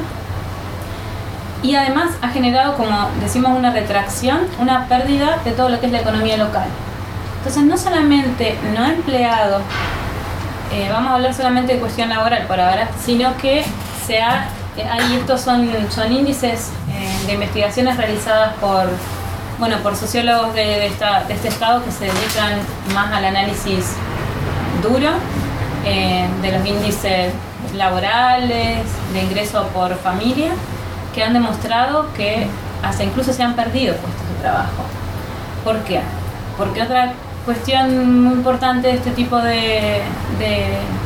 Y además ha generado, como decimos, una retracción, una pérdida de todo lo que es la economía local. Entonces no solamente no empleado, eh, vamos a hablar solamente de cuestión laboral por ahora, sino que se ha, eh, ahí estos son, son índices eh, de investigaciones realizadas por, bueno, por sociólogos de, de, esta, de este estado que se dedican más al análisis duro eh, de los índices laborales, de ingreso por familia, que han demostrado que hasta incluso se han perdido puestos de trabajo. ¿Por qué? Porque otra cuestión muy importante de este tipo de, de,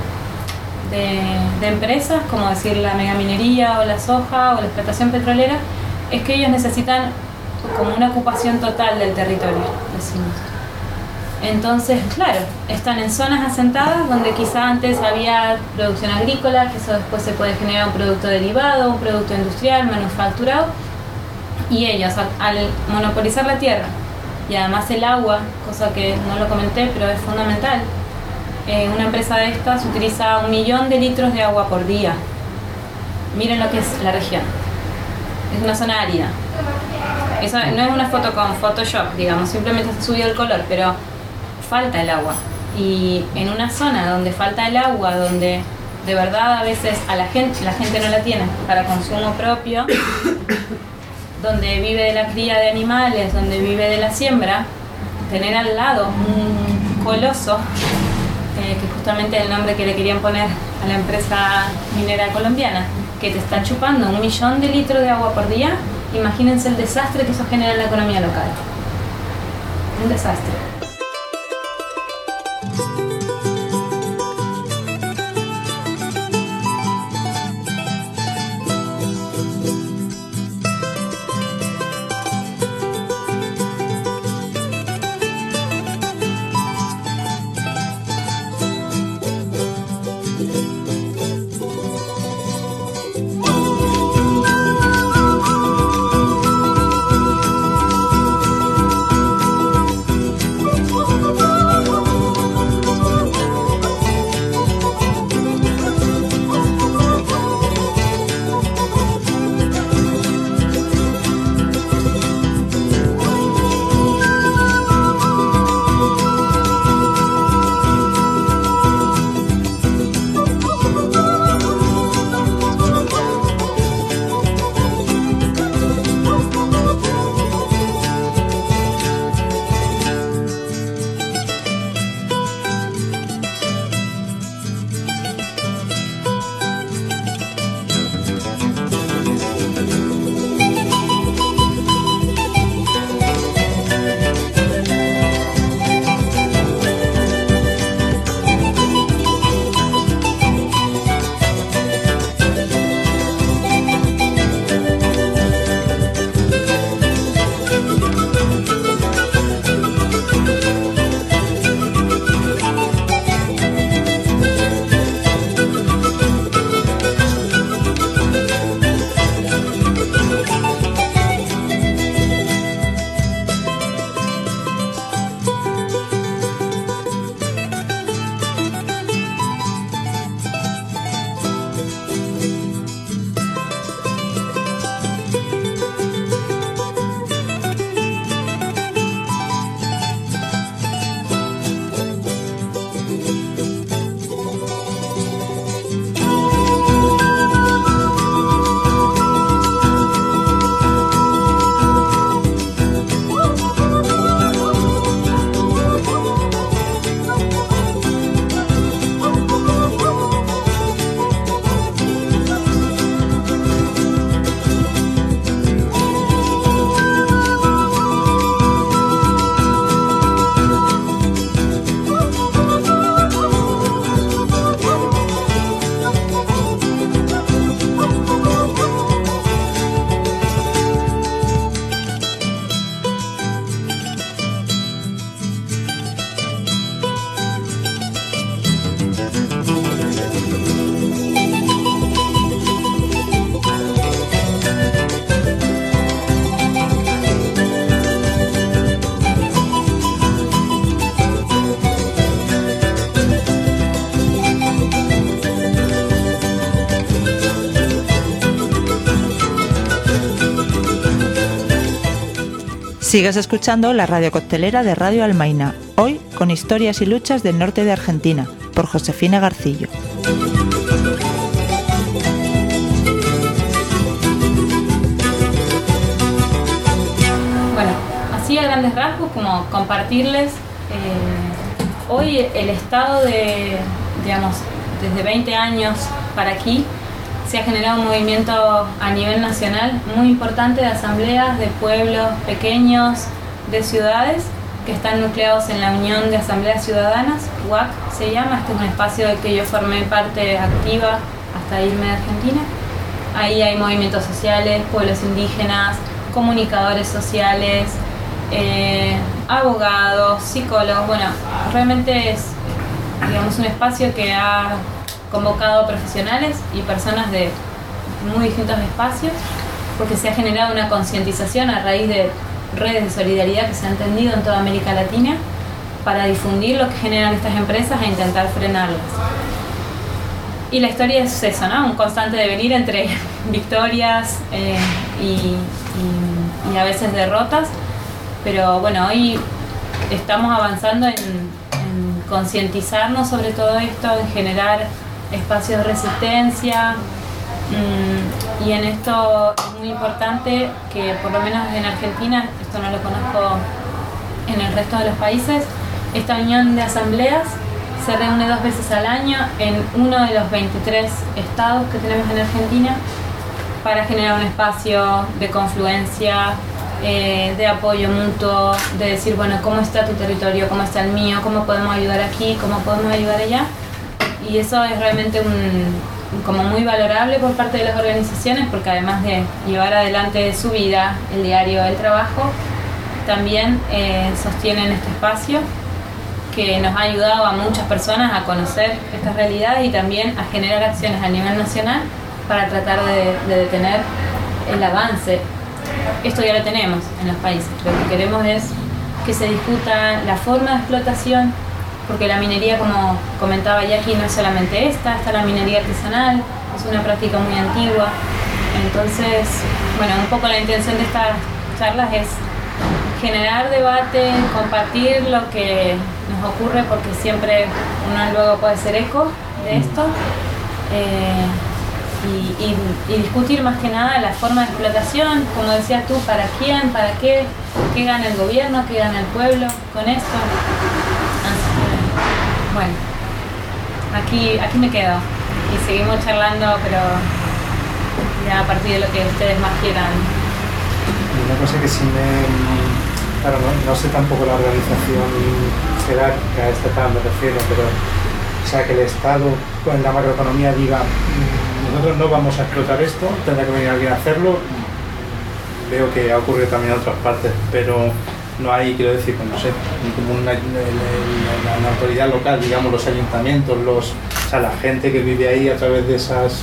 de, de empresas, como decir la megaminería o la soja o la explotación petrolera, es que ellos necesitan como una ocupación total del territorio, decimos. Entonces, claro, están en zonas asentadas donde quizá antes había producción agrícola, que eso después se puede generar un producto derivado, un producto industrial, manufacturado, y ellos al, al monopolizar la tierra y además el agua, cosa que no lo comenté pero es fundamental, eh, una empresa de estas utiliza un millón de litros de agua por día. Miren lo que es la región, es una zona árida. Eso no es una foto con Photoshop, digamos, simplemente se subió el color, pero falta el agua, y en una zona donde falta el agua, donde de verdad a veces a la gente la gente no la tiene para consumo propio, donde vive de la cría de animales, donde vive de la siembra, tener al lado un coloso, eh, que justamente es el nombre que le querían poner a la empresa minera colombiana, que te está chupando un millón de litros de agua por día, imagínense el desastre que eso genera en la economía local. Un desastre.
Sigues escuchando la radio coctelera de Radio Almaina, hoy con historias y luchas del norte de Argentina, por Josefina Garcillo.
Bueno, así a grandes rasgos, como compartirles, eh, hoy el estado de, digamos, desde veinte años para aquí, se ha generado un movimiento a nivel nacional muy importante de asambleas de pueblos pequeños, de ciudades, que están nucleados en la Unión de Asambleas Ciudadanas, U A C se llama. Este es un espacio del que yo formé parte activa hasta irme de Argentina. Ahí hay movimientos sociales, pueblos indígenas, comunicadores sociales, eh, abogados, psicólogos. Bueno, realmente es, digamos, un espacio que ha convocado profesionales y personas de muy distintos espacios, porque se ha generado una concientización a raíz de redes de solidaridad que se han tendido en toda América Latina para difundir lo que generan estas empresas e intentar frenarlas. Y la historia es eso, ¿no? Un constante devenir entre victorias eh, y, y, y a veces derrotas, pero bueno, hoy estamos avanzando en, en concientizarnos sobre todo esto, en generar espacios de resistencia, mmm, y en esto es muy importante que por lo menos en Argentina, esto no lo conozco en el resto de los países, esta unión de asambleas se reúne dos veces al año en uno de los veintitrés estados que tenemos en Argentina para generar un espacio de confluencia, eh, de apoyo mutuo, de decir, bueno, ¿cómo está tu territorio? ¿Cómo está el mío? ¿Cómo podemos ayudar aquí? ¿Cómo podemos ayudar allá? Y eso es realmente un, como muy valorable por parte de las organizaciones, porque además de llevar adelante su vida, el diario, el trabajo, también eh, sostienen este espacio que nos ha ayudado a muchas personas a conocer estas realidades y también a generar acciones a nivel nacional para tratar de, de detener el avance. Esto ya lo tenemos en los países. Lo que queremos es que se discuta la forma de explotación, porque la minería, como comentaba Jackie, no es solamente esta, está la minería artesanal, es una práctica muy antigua. Entonces, bueno, un poco la intención de estas charlas es generar debate, compartir lo que nos ocurre, porque siempre uno luego puede ser eco de esto, eh, y, y, y discutir más que nada la forma de explotación, como decías tú, para quién, para qué, qué gana el gobierno, qué gana el pueblo con esto. Bueno, aquí, aquí me quedo y seguimos charlando, pero ya a partir de lo que ustedes más quieran.
Una cosa que sí me... Claro, no, no sé tampoco la organización jerárquica estatal, me refiero, pero o sea, que el Estado con la macroeconomía diga nosotros no vamos a explotar esto, tendrá que venir alguien a hacerlo. Veo que ha ocurrido también en otras partes, pero no hay, quiero decir, pues no sé, como una, una, una autoridad local, digamos, los ayuntamientos, los, o sea, la gente que vive ahí a través de esas,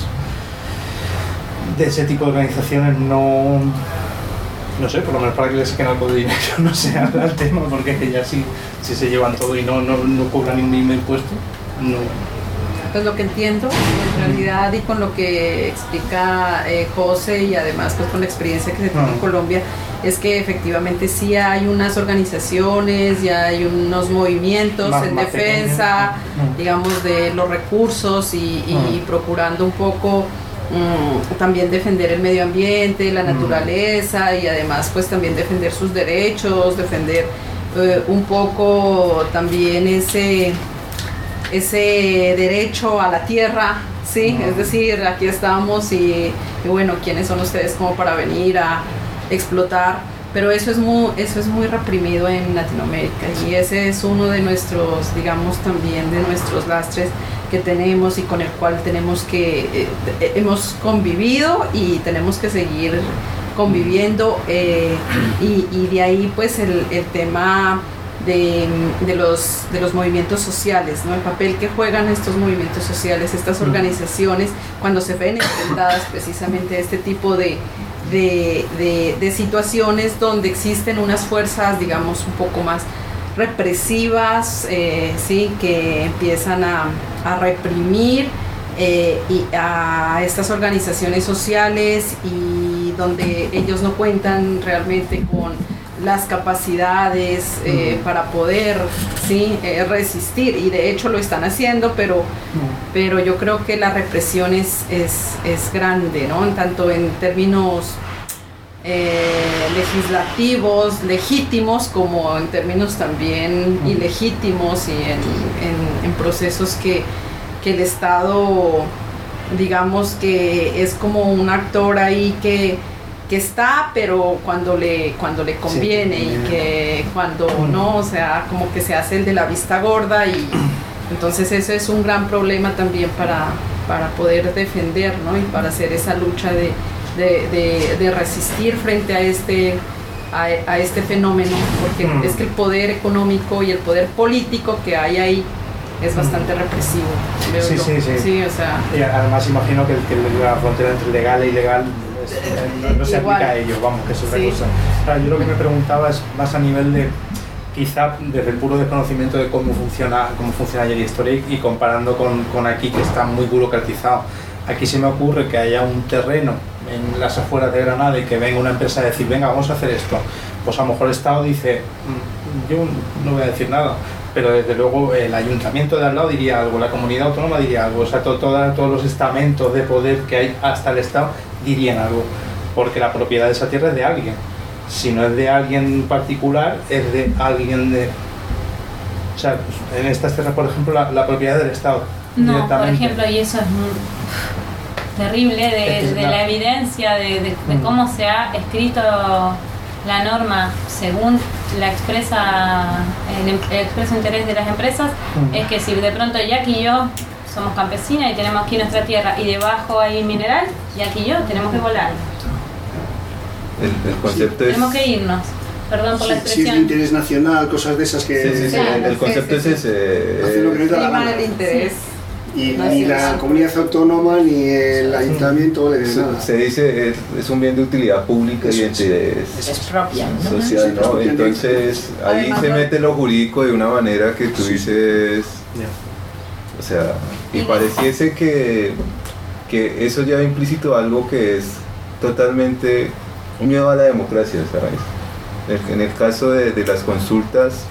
de ese tipo de organizaciones, no, no sé, por lo menos para que les saquen algo de dinero, no sé, al tema, porque es que ya sí, sí se llevan todo y no, no, no cobran ni un mismo impuesto, no.
Pues lo que entiendo, en realidad, y con lo que explica eh, José, y además pues con la experiencia que se tiene en Colombia, es que efectivamente sí hay unas organizaciones, ya hay unos movimientos más, en más defensa, pequeño. digamos, de los recursos y, y, y procurando un poco um, también defender el medio ambiente, la naturaleza, y además pues también defender sus derechos, defender uh, un poco también ese... ese derecho a la tierra, sí, uh-huh. Es decir, aquí estamos y, y bueno, ¿quiénes son ustedes como para venir a explotar? Pero eso es muy, eso es muy reprimido en Latinoamérica, y ese es uno de nuestros, digamos, también de nuestros lastres que tenemos y con el cual tenemos que, eh, hemos convivido y tenemos que seguir conviviendo, eh, y, y de ahí pues el, el tema De, de, los, de los movimientos sociales, ¿no? El papel que juegan estos movimientos sociales, estas organizaciones, cuando se ven enfrentadas precisamente a este tipo de, de, de, de situaciones donde existen unas fuerzas, digamos, un poco más represivas, eh, ¿sí? Que empiezan a, a reprimir eh, y a estas organizaciones sociales, y donde ellos no cuentan realmente con las capacidades eh,
Mm.
para poder sí eh, resistir, y de hecho lo están haciendo, pero
Mm.
pero yo creo que la represión es es, es grande, ¿no? Tanto en términos eh, legislativos, legítimos, como en términos también
Mm.
ilegítimos, y en, en, en procesos que, que el Estado, digamos que es como un actor ahí que que está, pero cuando le cuando le conviene,
Sí.
y que cuando no, o sea, como que se hace el de la vista gorda, y entonces eso es un gran problema también para, para poder defender, ¿no? Y para hacer esa lucha de, de, de, de resistir frente a este a, a este fenómeno, porque
Mm.
es que el poder económico y el poder político que hay ahí es bastante represivo, veo
Sí,
yo.
sí, sí.
Sí, o sea,
Y además imagino que, que la frontera entre legal e ilegal es- no, no se
Igual.
aplica a ello, vamos, que eso es otra
Sí.
cosa. Claro, yo lo que me preguntaba es más a nivel de, quizá desde el puro desconocimiento de cómo funciona, cómo funciona allí la historia, y, y comparando con, con aquí, que está muy burocratizado. Aquí se me ocurre que haya un terreno en las afueras de Granada y que venga una empresa a decir, venga, vamos a hacer esto. Pues a lo mejor el Estado dice, "Mm, yo no voy a decir nada", pero desde luego el ayuntamiento de al lado diría algo, la comunidad autónoma diría algo, o sea, to- toda- todos los estamentos de poder que hay hasta el Estado dirían algo, porque la propiedad de esa tierra es de alguien. Si no es de alguien particular, es de alguien de... O sea, en estas tierras, por ejemplo, la, la propiedad del Estado.
No, por
directamente.
ejemplo, y eso es muy terrible de,
Es que
de
es
la
una-
evidencia de, de- de
Mm.
cómo se ha escrito la norma según la expresa el, em- el expreso interés de las empresas.
Mm.
Es que si de pronto Jackie y yo somos campesinas y tenemos aquí nuestra tierra y debajo hay mineral, Jackie y yo tenemos que volar,
El, el concepto es...
tenemos que irnos. Perdón por la
Si, si es de
expresión.
interés nacional, cosas de esas que...
Sí, sí, sí,
Claro,
el, el
sí,
concepto
sí,
es
sí.
ese.
Hace lo que les da la
prima
gana.
el interés.
Y ni
nacional.
la comunidad autónoma ni el ayuntamiento le den
Se,
nada.
se dice, es, es un bien de utilidad pública y de interés
Es propia, ¿no?
social, ¿no?
Sí,
Entonces ahí
Además,
se
no-
mete lo jurídico de una manera que tú dices,
Ya.
o sea, y
Y-
pareciese que, que eso lleva implícito algo que es totalmente un miedo a la democracia, ¿sabes? En, en el caso de, de las consultas,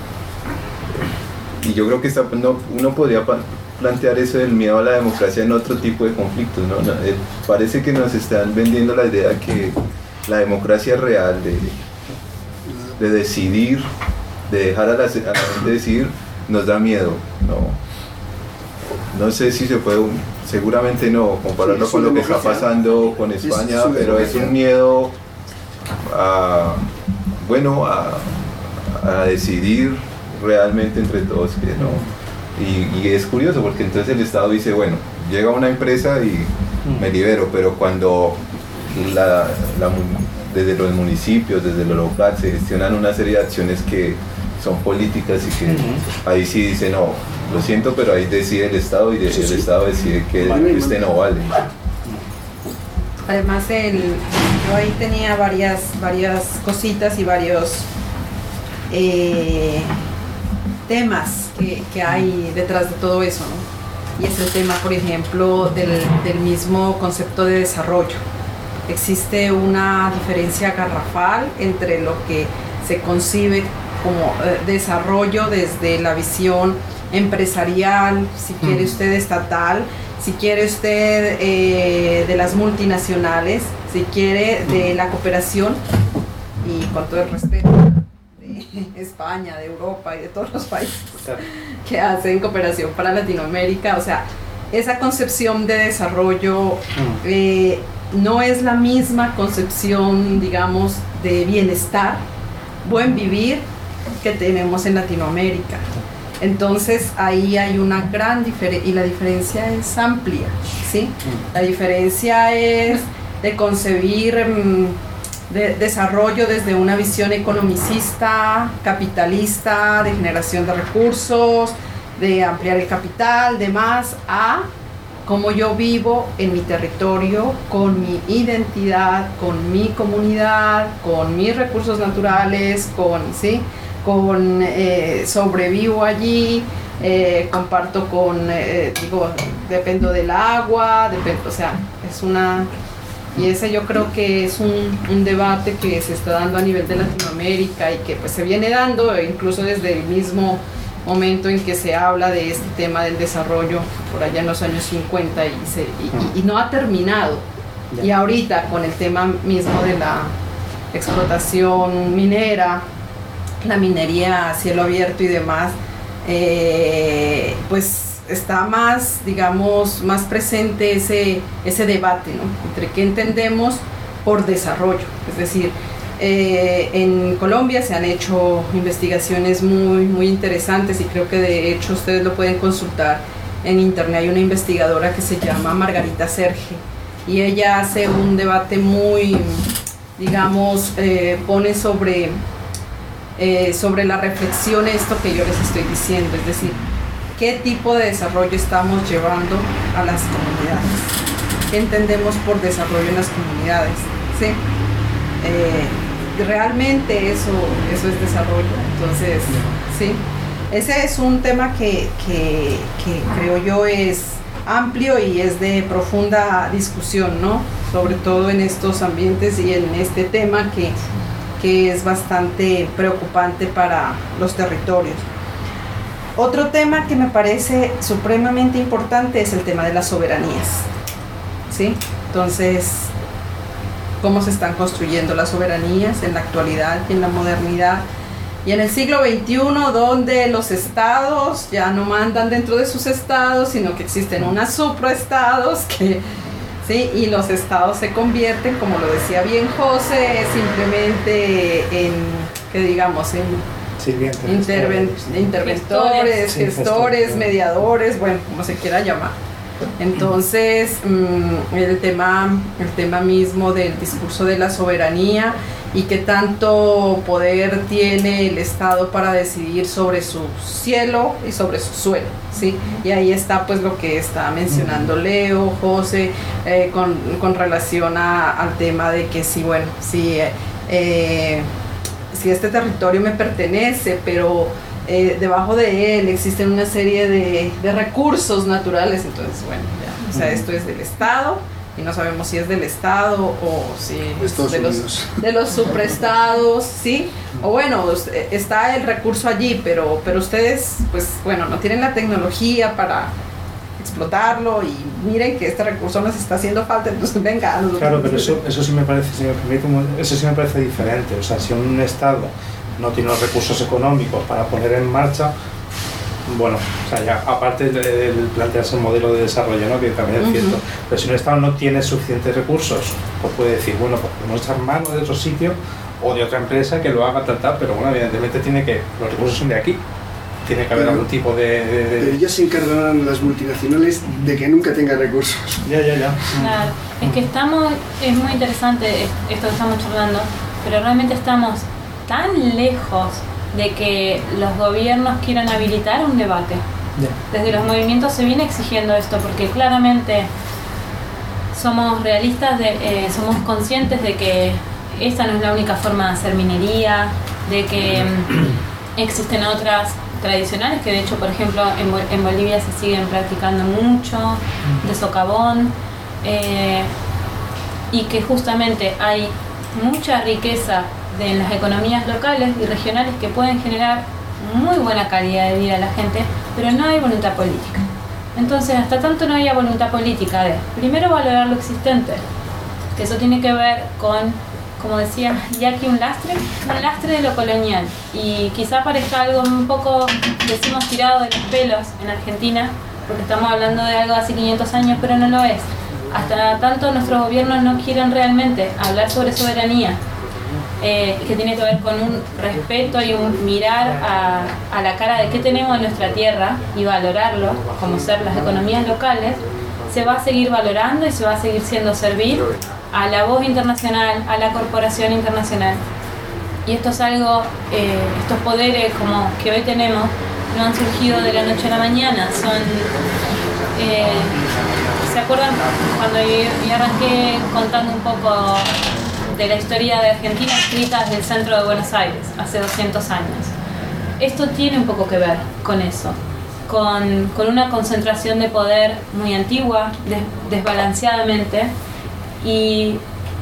y yo creo que está, no, uno podría pa- plantear eso del miedo a la democracia en otro tipo de conflictos, ¿no? No, eh, parece que nos están vendiendo la idea que la democracia real de, de decidir, de dejar a la, a la gente decidir, nos da miedo, ¿no? No sé si se puede, seguramente no, compararlo
Sí, es
con
una
lo que está
democracia.
pasando con
Es-
España,
es una
pero es
democracia.
un miedo a, bueno, a, a decidir realmente entre todos que no. Y, y es curioso porque entonces el Estado dice, bueno, llega una empresa y me libero, pero cuando la, la mu- desde los municipios, desde lo local, se gestionan una serie de acciones que son políticas y que ahí sí dice, no, lo siento, pero ahí decide el Estado y de-
Sí,
el
sí.
Estado decide que
Vale,
usted
vale.
no vale.
Además, el, yo ahí tenía varias, varias cositas y varios eh, temas que, que hay detrás de todo eso, ¿no? Y es el tema, por ejemplo, del, del mismo concepto de desarrollo. Existe una diferencia garrafal entre lo que se concibe como eh, desarrollo desde la visión empresarial, si quiere usted estatal, si quiere usted eh, de las multinacionales, si quiere de la cooperación, y con todo el respeto de España, de Europa y de todos los países que hacen cooperación para Latinoamérica, o sea, esa concepción de desarrollo eh, no es la misma concepción, digamos, de bienestar, buen vivir que tenemos en Latinoamérica. Entonces ahí hay una gran diferencia y la diferencia es amplia, ¿sí? La diferencia es de concebir mm, de desarrollo desde una visión economicista, capitalista, de generación de recursos, de ampliar el capital, demás, a cómo yo vivo en mi territorio, con mi identidad, con mi comunidad, con mis recursos naturales, con, ¿sí? con eh, sobrevivo allí, eh, comparto con, eh, digo, dependo del agua, dependo, o sea, es una, Y ese yo creo que es un, un debate que se está dando a nivel de Latinoamérica y que pues se viene dando incluso desde el mismo momento en que se habla de este tema del desarrollo por allá en los años cincuenta y, se, y, y, y no ha terminado. Y ahorita con el tema mismo de la explotación minera, la minería a cielo abierto y demás, eh, pues está más, digamos, más presente ese, ese debate, ¿no? Entre qué entendemos por desarrollo. Es decir, eh, en Colombia se han hecho investigaciones muy, muy interesantes y creo que de hecho ustedes lo pueden consultar en internet. Hay una investigadora que se llama Margarita Serge y ella hace un debate muy, digamos, eh, pone sobre, eh, sobre la reflexión esto que yo les estoy diciendo, es decir, qué tipo de desarrollo estamos llevando a las comunidades, qué entendemos por desarrollo en las comunidades, ¿sí? Eh, realmente eso, eso es desarrollo. Entonces, sí, ese es un tema que, que, que creo yo es amplio y es de profunda discusión, ¿no? Sobre todo en estos ambientes y en este tema que, que es bastante preocupante para los territorios. Otro tema que me parece supremamente importante es el tema de las soberanías, ¿sí? Entonces, ¿cómo se están construyendo las soberanías en la actualidad y en la modernidad? Y en el siglo veintiuno, donde los estados ya no mandan dentro de sus estados, sino que existen unos supraestados que, ¿sí? Y los estados se convierten, como lo decía bien José, simplemente en, que digamos, en Interven, interventores,
sí,
gestores, mediadores, bueno, como se quiera llamar. Entonces, mmm, el tema, el tema mismo del discurso de la soberanía y qué tanto poder tiene el Estado para decidir sobre su cielo y sobre su suelo, ¿sí? Y ahí está pues lo que está mencionando Leo, José, eh, con, con relación a, al tema de que sí, bueno, sí, eh, si este territorio me pertenece, pero eh, debajo de él existen una serie de, de recursos naturales, entonces bueno, ya, o sea, esto es del Estado y no sabemos si es del Estado o si es de los, de los supraestados, ¿sí? O bueno, está el recurso allí, pero, pero ustedes, pues bueno, no tienen la tecnología para explotarlo y miren que este recurso nos está haciendo falta, entonces venga.
Claro, pero eso, eso sí me parece, si me permite, eso sí me parece diferente. O sea, si un Estado no tiene los recursos económicos para poner en marcha, bueno, o sea, ya aparte del plantearse un modelo de desarrollo, ¿no? Que también es cierto, uh-huh. Pero si un Estado no tiene suficientes recursos, pues puede decir, bueno, pues podemos echar mano de otro sitio o de otra empresa que lo haga tratar, pero bueno, evidentemente tiene que, los recursos son de aquí. Tiene que haber pero, algún tipo de, de, de...
Pero ellas se encargarán las multinacionales de que nunca tengan recursos.
Ya, ya, ya.
Claro, es que estamos, es muy interesante esto que estamos charlando, pero realmente estamos tan lejos de que los gobiernos quieran habilitar un debate. Ya. Desde los movimientos se viene exigiendo esto, porque claramente somos realistas, de, eh, somos conscientes de que esta no es la única forma de hacer minería, de que mm, existen otras tradicionales, que de hecho, por ejemplo, en, Bol- en Bolivia se siguen practicando mucho, de socavón, eh, y que justamente hay mucha riqueza de, en las economías locales y regionales que pueden generar muy buena calidad de vida a la gente, pero no hay voluntad política. Entonces, hasta tanto no haya voluntad política de, primero, valorar lo existente, que eso tiene que ver con, como decía Jackie, un lastre, un lastre de lo colonial. Y quizá parezca algo un poco, decimos, tirado de los pelos en Argentina, porque estamos hablando de algo de hace quinientos años, pero no lo es. Hasta tanto nuestros gobiernos no quieren realmente hablar sobre soberanía, eh, que tiene que ver con un respeto y un mirar a, a la cara de qué tenemos en nuestra tierra y valorarlo, como ser las economías locales, se va a seguir valorando y se va a seguir siendo servir a la voz internacional, a la corporación internacional. Y esto es algo, eh, estos poderes como que hoy tenemos no han surgido de la noche a la mañana, son, eh, ¿se acuerdan cuando yo, yo arranqué contando un poco de la historia de Argentina escrita desde el centro de Buenos Aires, hace doscientos años? Esto tiene un poco que ver con eso, con, con una concentración de poder muy antigua, des, desbalanceadamente, Y,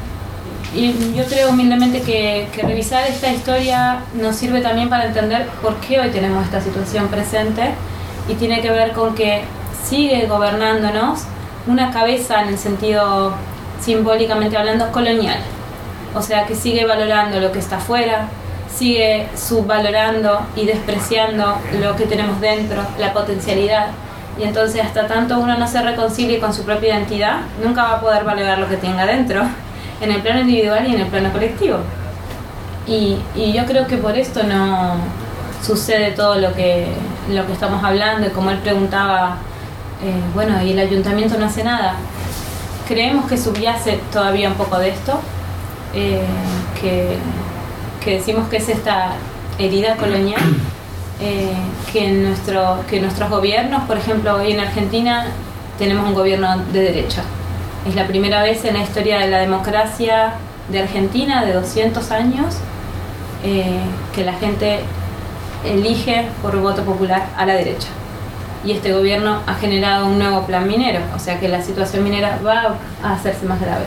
y yo creo humildemente que, que revisar esta historia nos sirve también para entender por qué hoy tenemos esta situación presente, y tiene que ver con que sigue gobernándonos una cabeza, en el sentido simbólicamente hablando, colonial. O sea, que sigue valorando lo que está afuera, sigue subvalorando y despreciando lo que tenemos dentro, la potencialidad. Y entonces, hasta tanto uno no se reconcilie con su propia identidad, nunca va a poder valorar lo que tenga dentro, en el plano individual y en el plano colectivo. Y, y yo creo que por esto no sucede todo lo que, lo que estamos hablando. Y como él preguntaba, eh, bueno, y el ayuntamiento no hace nada. Creemos que subyace todavía un poco de esto, eh, que, que decimos que es esta herida colonial, eh, que, en nuestro, que nuestros gobiernos, por ejemplo, hoy en Argentina tenemos un gobierno de derecha. Es la primera vez en la historia de la democracia de Argentina, de doscientos años, eh, que la gente elige por voto popular a la derecha. Y este gobierno ha generado un nuevo plan minero, o sea que la situación minera va a hacerse más grave.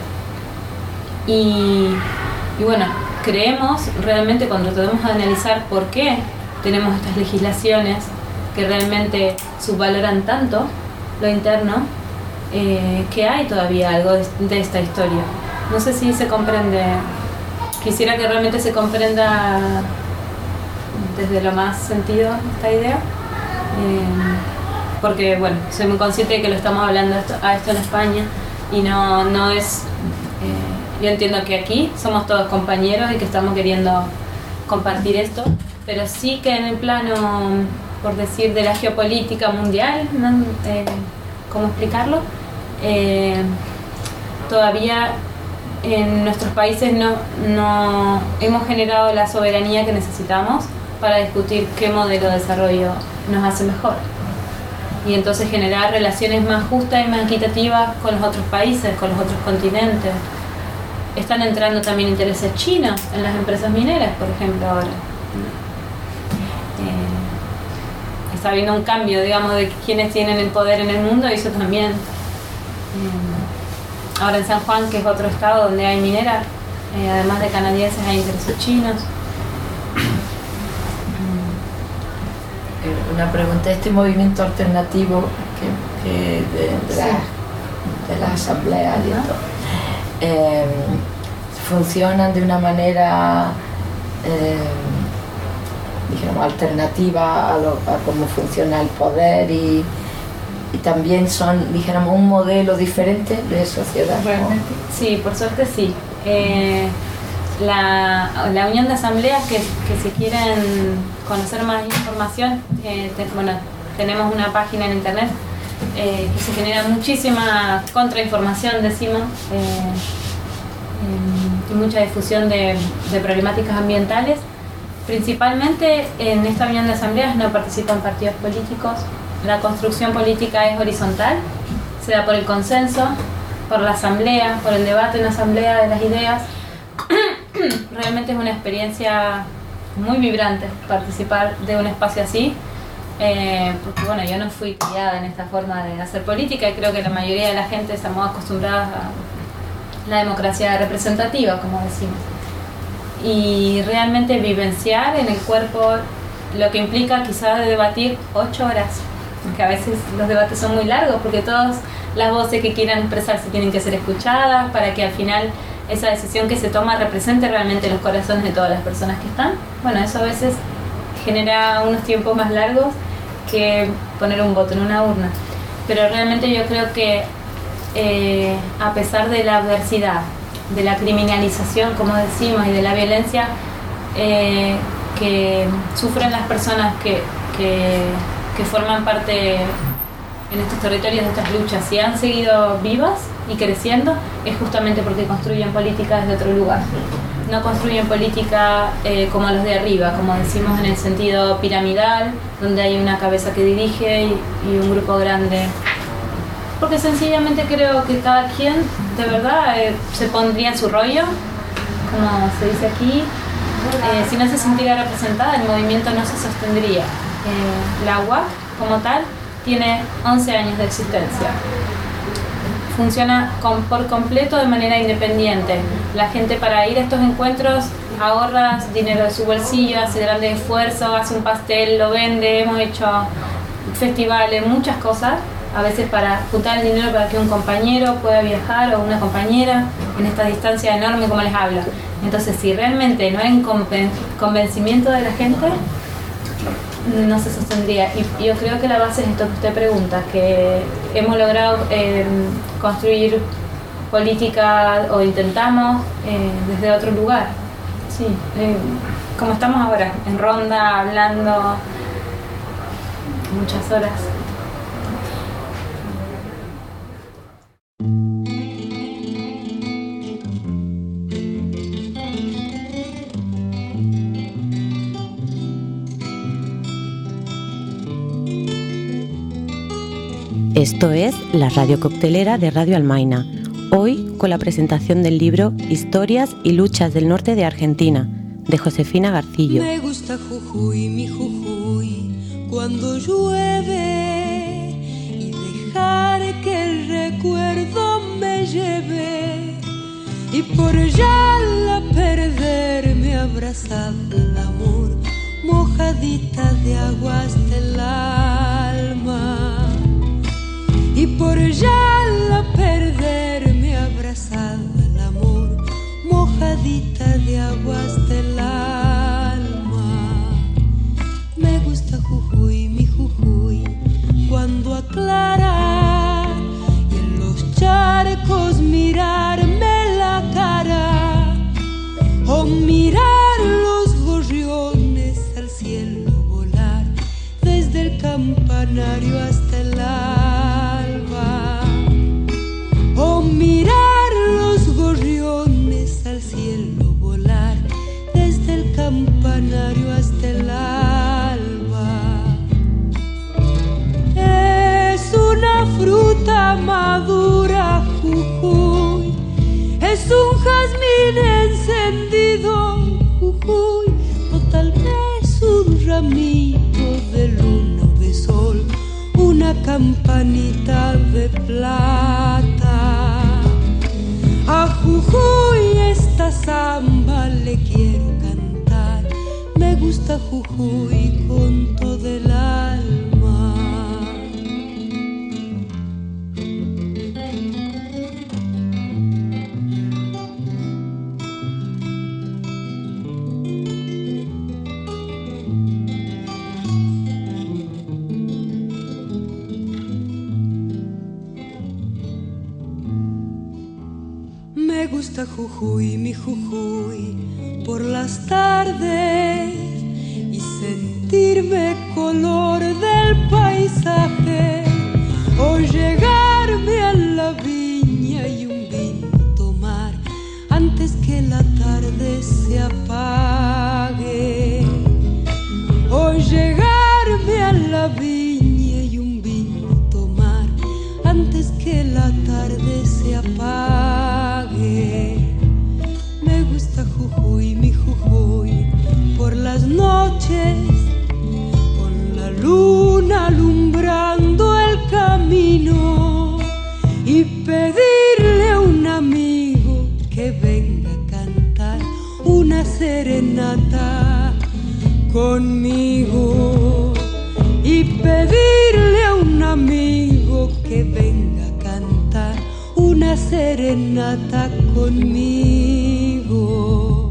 Y, y bueno, creemos realmente, cuando tratamos de analizar por qué tenemos estas legislaciones que realmente subvaloran tanto lo interno, eh, que hay todavía algo de, de esta historia. No sé si se comprende, quisiera que realmente se comprenda desde lo más sentido esta idea. Eh, porque bueno, soy muy consciente de que lo estamos hablando esto, a esto en España, y no, no es, eh, yo entiendo que aquí somos todos compañeros y que estamos queriendo compartir esto, pero sí que en el plano, por decir, de la geopolítica mundial, ¿no? eh, ¿cómo explicarlo? Eh, todavía en nuestros países no, no hemos generado la soberanía que necesitamos para discutir qué modelo de desarrollo nos hace mejor. Y entonces generar relaciones más justas y más equitativas con los otros países, con los otros continentes. Están entrando también intereses chinos en las empresas mineras, por ejemplo, ahora. Eh, está habiendo un cambio, digamos, de quienes tienen el poder en el mundo, y eso también. Eh, ahora en San Juan, que es otro estado donde hay mineras, eh, además de canadienses, hay intereses chinos.
Una pregunta, este movimiento alternativo que, que de, de, la, de las asambleas y todo, eh, funcionan de una manera eh, digamos, alternativa a, lo, a cómo funciona el poder, y, y también son, dijéramos, un modelo diferente de sociedad, ¿no?
Sí, por suerte sí. Eh, La, la unión de asambleas que, que si quieren conocer más información, eh, te, bueno, tenemos una página en internet, eh, que se genera muchísima contrainformación, decimos, eh, eh, y mucha difusión de, de problemáticas ambientales. Principalmente en esta unión de asambleas no participan partidos políticos. La construcción política es horizontal, se da por el consenso, por la asamblea, por el debate en la asamblea de las ideas. Realmente es una experiencia muy vibrante participar de un espacio así, eh, porque bueno, yo no fui criada en esta forma de hacer política, y creo que la mayoría de la gente estamos acostumbradas a la democracia representativa, como decimos, y realmente vivenciar en el cuerpo lo que implica quizás de debatir ocho horas, porque a veces los debates son muy largos, porque todas las voces que quieran expresarse tienen que ser escuchadas para que al final esa decisión que se toma represente realmente los corazones de todas las personas que están. Bueno, eso a veces genera unos tiempos más largos que poner un voto en una urna. Pero realmente yo creo que eh, a pesar de la adversidad, de la criminalización, como decimos, y de la violencia eh, que sufren las personas que, que, que forman parte en estos territorios de estas luchas, y han seguido vivas y creciendo, es justamente porque construyen política desde otro lugar. No construyen política eh, como los de arriba, como decimos, en el sentido piramidal, donde hay una cabeza que dirige y, y un grupo grande. Porque sencillamente creo que cada quien, de verdad, eh, se pondría en su rollo, como se dice aquí. Eh, si no se sintiera representada, el movimiento no se sostendría. Eh, la U A C, como tal, tiene once años de existencia. funciona con, por completo de manera independiente. La gente para ir a estos encuentros ahorra dinero de su bolsillo, hace grandes esfuerzos, hace un pastel, lo vende, hemos hecho festivales, muchas cosas, a veces para juntar el dinero para que un compañero pueda viajar o una compañera en esta distancia enorme como les hablo. Entonces, si realmente no hay convencimiento de la gente, no se sostendría. Y yo creo que la base es esto que usted pregunta, que hemos logrado eh, construir política o intentamos eh, desde otro lugar. Sí, eh, como estamos ahora, en ronda, hablando muchas horas.
Esto es la radio coctelera de Radio Almaina, hoy con la presentación del libro Historias y luchas del norte de Argentina, de Josefina Garcillo.
Me gusta Jujuy, mi Jujuy, cuando llueve y dejar que el recuerdo me lleve y por ya la perderme abrazada al amor, mojadita de aguas del alma. Y por ya la perderme abrazada al amor, mojadita de aguas del alma. Me gusta Jujuy, mi Jujuy, cuando aclara y en los charcos mirarme la cara o mirar los gorriones al cielo volar desde el campanario hasta el alba. O mirar los gorriones al cielo volar desde el campanario hasta el alba. Es una fruta madura, Jujuy, es un jazmín encendido, Jujuy, o tal vez un ramito de luna o de sol, una campanita de plata. A Jujuy esta samba le quiero cantar, me gusta Jujuy con todo el alma. Me gusta Jujuy, mi Jujuy, por las tardes y sentirme color del paisaje, o llegarme a la viña y un vino tomar antes que la tarde se apague, o llegarme a la viña y un vino tomar antes que la tarde se apague. Me gusta Jujuy, mi Jujuy, por las noches, con la luna alumbrando el camino, y pedirle a un amigo que venga a cantar una serenata conmigo, y pedirle a un amigo que venga a cantar una serenata conmigo.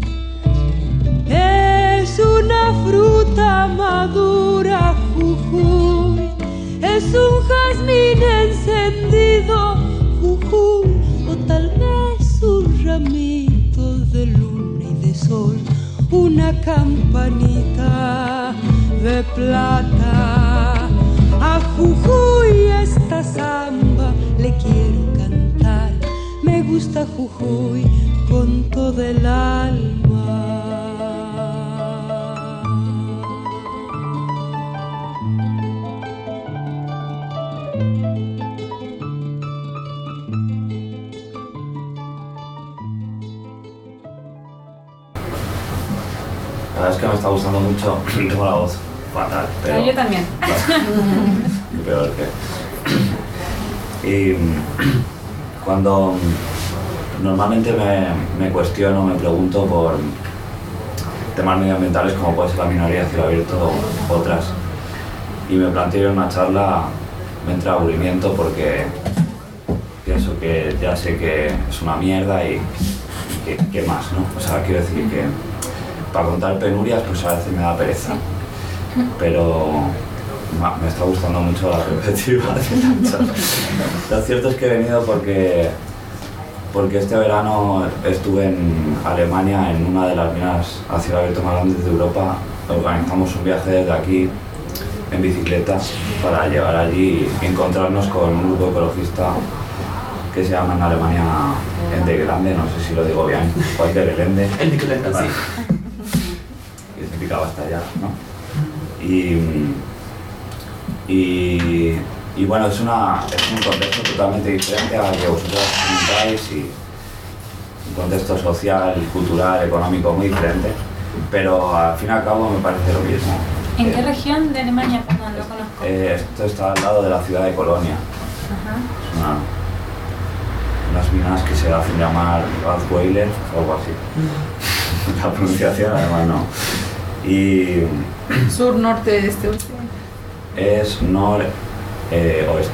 Es una fruta madura, Jujuy, es un jazmín encendido, Jujuy, o tal vez un ramito de luna y de sol, una campanita de plata. A Jujuy esta samba le quiero cantar, me gusta Jujuy con todo el alma.
La verdad es que me está gustando mucho, tengo la voz fatal, pero...
No, yo también.
Peor que... Y cuando normalmente me, me cuestiono, me pregunto por temas medioambientales como puede ser la minoría de cielo abierto o otras, y me planteo en una charla, me entra aburrimiento porque pienso que ya sé que es una mierda y que, que más, ¿no? O sea, quiero decir que para contar penurias pues a veces me da pereza, pero me está gustando mucho la perspectiva de la charla. Lo cierto es que he venido porque, porque este verano estuve en Alemania, en una de las minas a cielo abierto más grandes de Europa. Organizamos un viaje desde aquí en bicicleta para llegar allí y encontrarnos con un grupo ecologista que se llama en Alemania Ende Gelände, no sé si lo digo bien, o Ende Gelände. Ende Gelände, sí. Que significaba hasta allá, ¿no? Y, y, y bueno, es, una, es un contexto totalmente diferente al que vosotros comentáis, y un contexto social, cultural, económico muy diferente, pero al fin y al cabo me parece lo mismo.
¿En
eh,
qué región de Alemania? Perdón, lo conozco.
Eh, esto está al lado de la ciudad de Colonia.
Ajá.
Es una, unas minas que se hacen llamar Radweiler o algo así. La pronunciación además no. Y
sur, norte, este, oeste.
Es nor eh, oeste.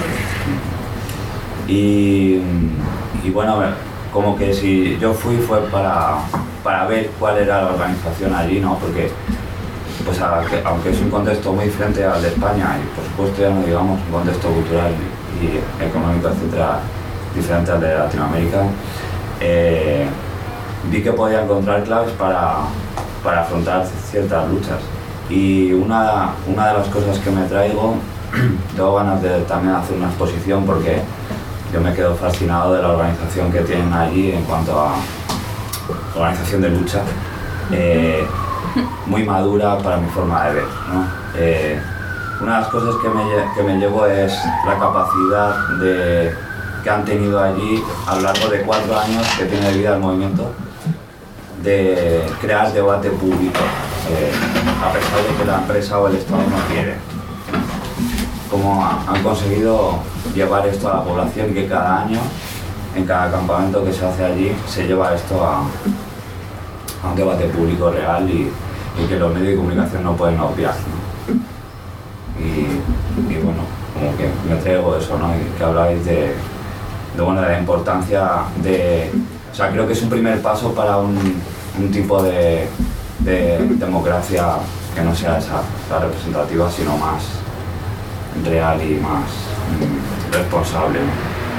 Y, y bueno, como que si yo fui fue para, para ver cuál era la organización allí, ¿no? Porque pues a, que, aunque es un contexto muy diferente al de España, y por supuesto ya no digamos un contexto cultural y, y económico, etcétera, diferente al de Latinoamérica, eh, vi que podía encontrar claves para, para afrontar ciertas luchas. Y una, una de las cosas que me traigo, tengo ganas de también hacer una exposición porque yo me quedo fascinado de la organización que tienen allí en cuanto a organización de lucha, eh, muy madura para mi forma de ver, ¿no? Eh, una de las cosas que me, que me llevo es la capacidad de, que han tenido allí a lo largo de cuatro años que tiene de vida el movimiento, de crear debate público, eh, a pesar de que la empresa o el Estado no quiere. Cómo han conseguido llevar esto a la población y que cada año, en cada campamento que se hace allí, se lleva esto a, a un debate público real y, y que los medios de comunicación no pueden obviar, ¿no? Y, y bueno, como que me traigo eso, ¿no? Y que habláis de, de, bueno, de la importancia de... O sea, creo que es un primer paso para un, un tipo de, de democracia que no sea esa, la representativa, sino más real y más mm, responsable, ¿no?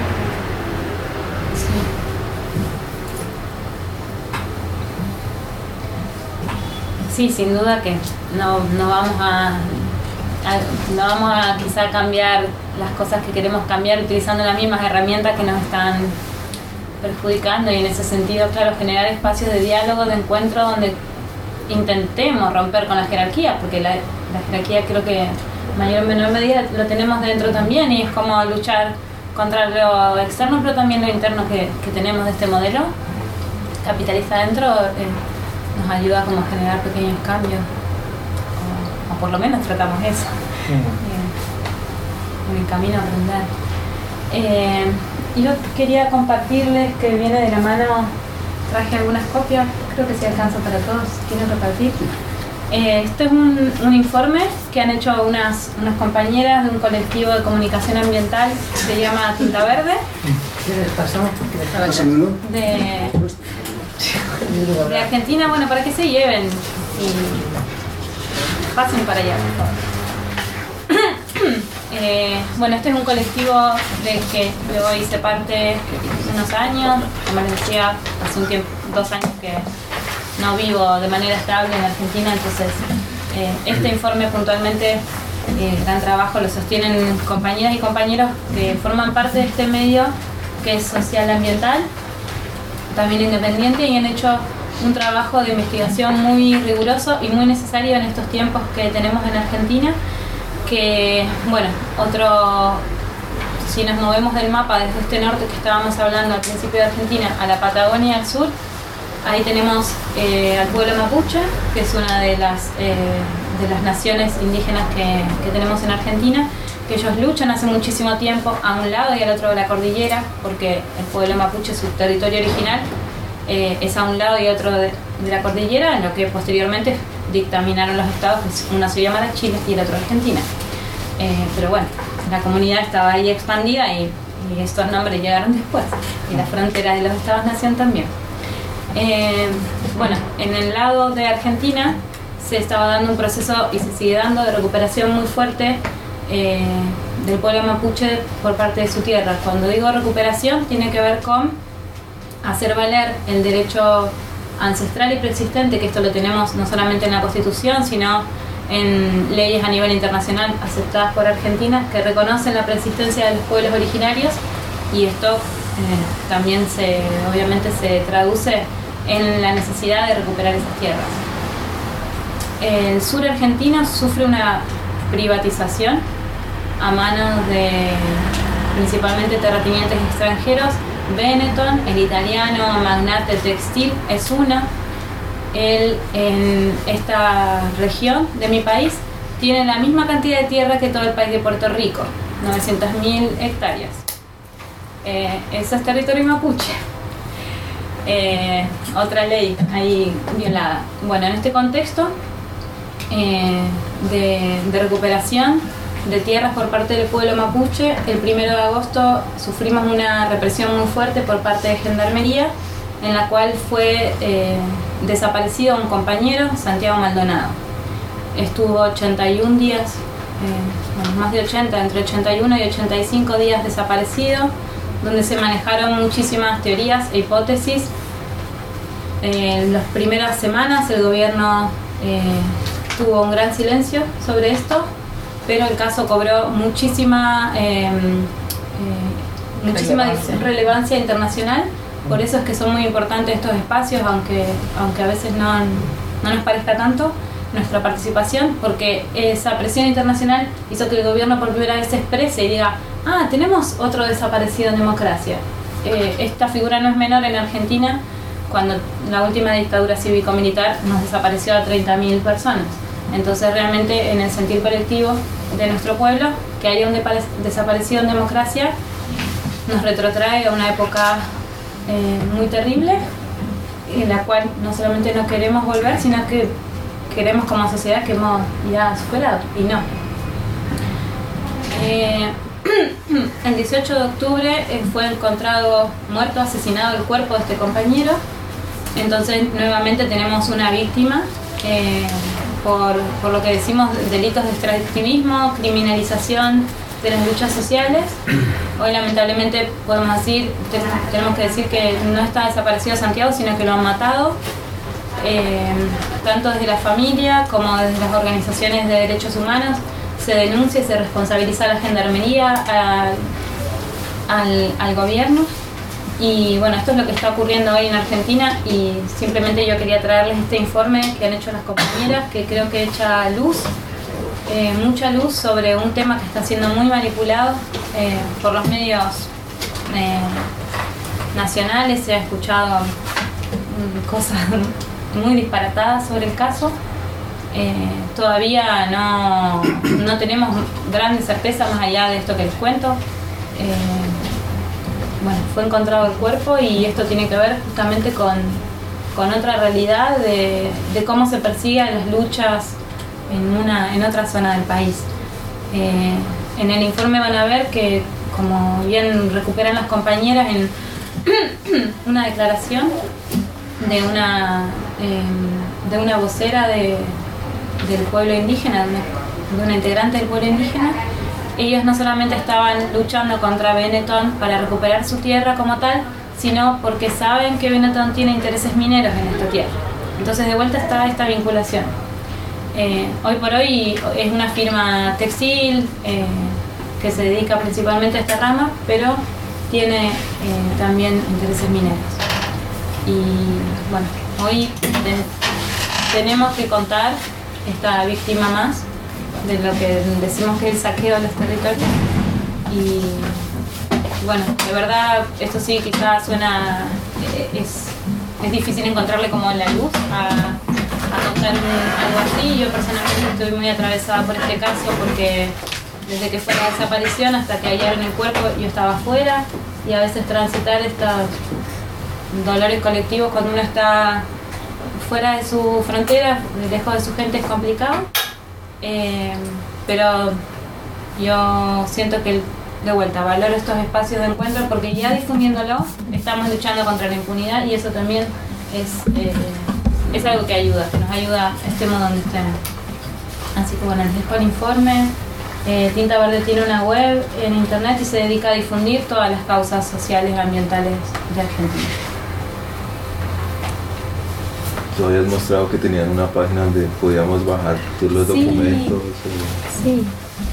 Sí, sin duda que no, no vamos a, a no vamos a quizá cambiar las cosas que queremos cambiar utilizando las mismas herramientas que nos están perjudicando, y en ese sentido, claro, generar espacios de diálogo, de encuentro donde intentemos romper con la jerarquía, porque la, la jerarquía creo que en mayor o menor medida lo tenemos dentro también, y es como luchar contra lo externo pero también lo interno que, que tenemos de este modelo capitalista dentro. Eh, nos ayuda como a generar pequeños cambios, o, o por lo menos tratamos eso, mm. en el camino a aprender. Eh, yo quería compartirles que viene de la mano, traje algunas copias, creo que sí alcanza para todos, quieren repartir. Eh, este es un, un informe que han hecho unas, unas compañeras de un colectivo de comunicación ambiental que se llama Tinta Verde. De, de Argentina, bueno, para que se lleven y pasen para allá, por favor. eh, bueno, este es un colectivo del que yo hice parte unos años, como les decía, hace un tiempo, dos años que no vivo de manera estable en Argentina, entonces eh, este informe puntualmente, eh, gran trabajo, lo sostienen compañeras y compañeros que forman parte de este medio que es social ambiental, también independiente, y han hecho un trabajo de investigación muy riguroso y muy necesario en estos tiempos que tenemos en Argentina, que, bueno, otro, si nos movemos del mapa desde este norte que estábamos hablando al principio de Argentina a la Patagonia al sur, ahí tenemos eh, al pueblo mapuche, que es una de las, eh, de las naciones indígenas que, que tenemos en Argentina, que que ellos luchan hace muchísimo tiempo a un lado y al otro de la cordillera, porque el pueblo mapuche, su territorio original, eh, es a un lado y otro de, de la cordillera, en lo que posteriormente dictaminaron los estados, que uno se llamara Chile y el otro Argentina. Eh, pero bueno, la comunidad estaba ahí expandida y, y estos nombres llegaron después, y las fronteras de los estados-nación también. Eh, bueno, en el lado de Argentina se estaba dando un proceso, y se sigue dando, de recuperación muy fuerte eh, del pueblo mapuche por parte de su tierra. Cuando digo recuperación, tiene que ver con hacer valer el derecho ancestral y preexistente, que esto lo tenemos no solamente en la Constitución, sino en leyes a nivel internacional aceptadas por Argentina, que reconocen la preexistencia de los pueblos originarios, y esto eh, también se, obviamente se traduce en la necesidad de recuperar esas tierras. El sur argentino sufre una privatización a manos de principalmente terratenientes extranjeros. Benetton, el italiano magnate textil, es uno. Él, en esta región de mi país, tiene la misma cantidad de tierra que todo el país de Puerto Rico, novecientas mil hectáreas. Eh, eso es territorio mapuche. Eh, otra ley ahí violada. Bueno, en este contexto eh, de, de recuperación de tierras por parte del pueblo mapuche, el primero de agosto sufrimos una represión muy fuerte por parte de Gendarmería, en la cual fue eh, desaparecido un compañero, Santiago Maldonado. Estuvo ochenta y un días, eh, bueno, más de ochenta, entre ochenta y uno y ochenta y cinco días desaparecido, donde se manejaron muchísimas teorías e hipótesis. Eh, en las primeras semanas el gobierno eh, tuvo un gran silencio sobre esto, pero el caso cobró muchísima, eh, eh, muchísima relevancia. relevancia internacional. Por eso es que son muy importantes estos espacios, aunque, aunque a veces no, no nos parezca tanto nuestra participación, porque esa presión internacional hizo que el gobierno por primera vez se exprese y diga: ah, tenemos otro desaparecido en democracia. Eh, esta figura no es menor en Argentina, cuando la última dictadura cívico-militar nos desapareció a treinta mil personas. Entonces realmente en el sentir colectivo de nuestro pueblo, que haya un desaparecido en democracia nos retrotrae a una época eh, muy terrible, en la cual no solamente no queremos volver, sino que queremos como sociedad que hemos ya superado, y no. Eh, el dieciocho de octubre eh, fue encontrado muerto, asesinado el cuerpo de este compañero. Entonces nuevamente tenemos una víctima eh, por, por lo que decimos delitos de extractivismo, criminalización de las luchas sociales. Hoy lamentablemente podemos decir, tenemos que decir que no está desaparecido Santiago, sino que lo han matado, eh, tanto desde la familia como desde las organizaciones de derechos humanos. Se denuncia y se responsabiliza a la Gendarmería, a, al, al gobierno. Y bueno, esto es lo que está ocurriendo hoy en Argentina, y simplemente yo quería traerles este informe que han hecho las compañeras, que creo que echa luz, eh, mucha luz sobre un tema que está siendo muy manipulado eh, por los medios eh, nacionales. Se ha escuchado mm, cosas muy disparatadas sobre el caso. Eh, todavía no, no tenemos grandes certezas más allá de esto que les cuento. Eh, bueno, fue encontrado el cuerpo, y esto tiene que ver justamente con, con otra realidad de, de cómo se persiguen las luchas en, una, en otra zona del país. Eh, en el informe van a ver que, como bien recuperan las compañeras, en una declaración de una, eh, de una vocera de del pueblo indígena, de una, de una integrante del pueblo indígena, ellos no solamente estaban luchando contra Benetton para recuperar su tierra como tal, sino porque saben que Benetton tiene intereses mineros en esta tierra. Entonces de vuelta está esta vinculación. Eh, hoy por hoy es una firma textil eh, que se dedica principalmente a esta rama, pero tiene eh, también intereses mineros. Y bueno, hoy de, tenemos que contar esta víctima más de lo que decimos que es el saqueo de los territorios. Y bueno, de verdad esto sí quizás suena, es, es difícil encontrarle como la luz a, a contar algo así. Yo personalmente estoy muy atravesada por este caso, porque desde que fue la desaparición hasta que hallaron el cuerpo yo estaba afuera, y a veces transitar estos dolores colectivos cuando uno está fuera de su frontera, lejos de su gente, es complicado. Eh, pero yo siento que de vuelta valoro estos espacios de encuentro porque ya difundiéndolo estamos luchando contra la impunidad, y eso también es, eh, es algo que ayuda, que nos ayuda estemos donde estemos. Así que bueno, les dejo el informe. Eh, Tinta Verde tiene una web en internet y se dedica a difundir todas las causas sociales y ambientales de Argentina.
Tú habías mostrado que tenían una página donde podíamos bajar todos los
Sí.
documentos.
Sí.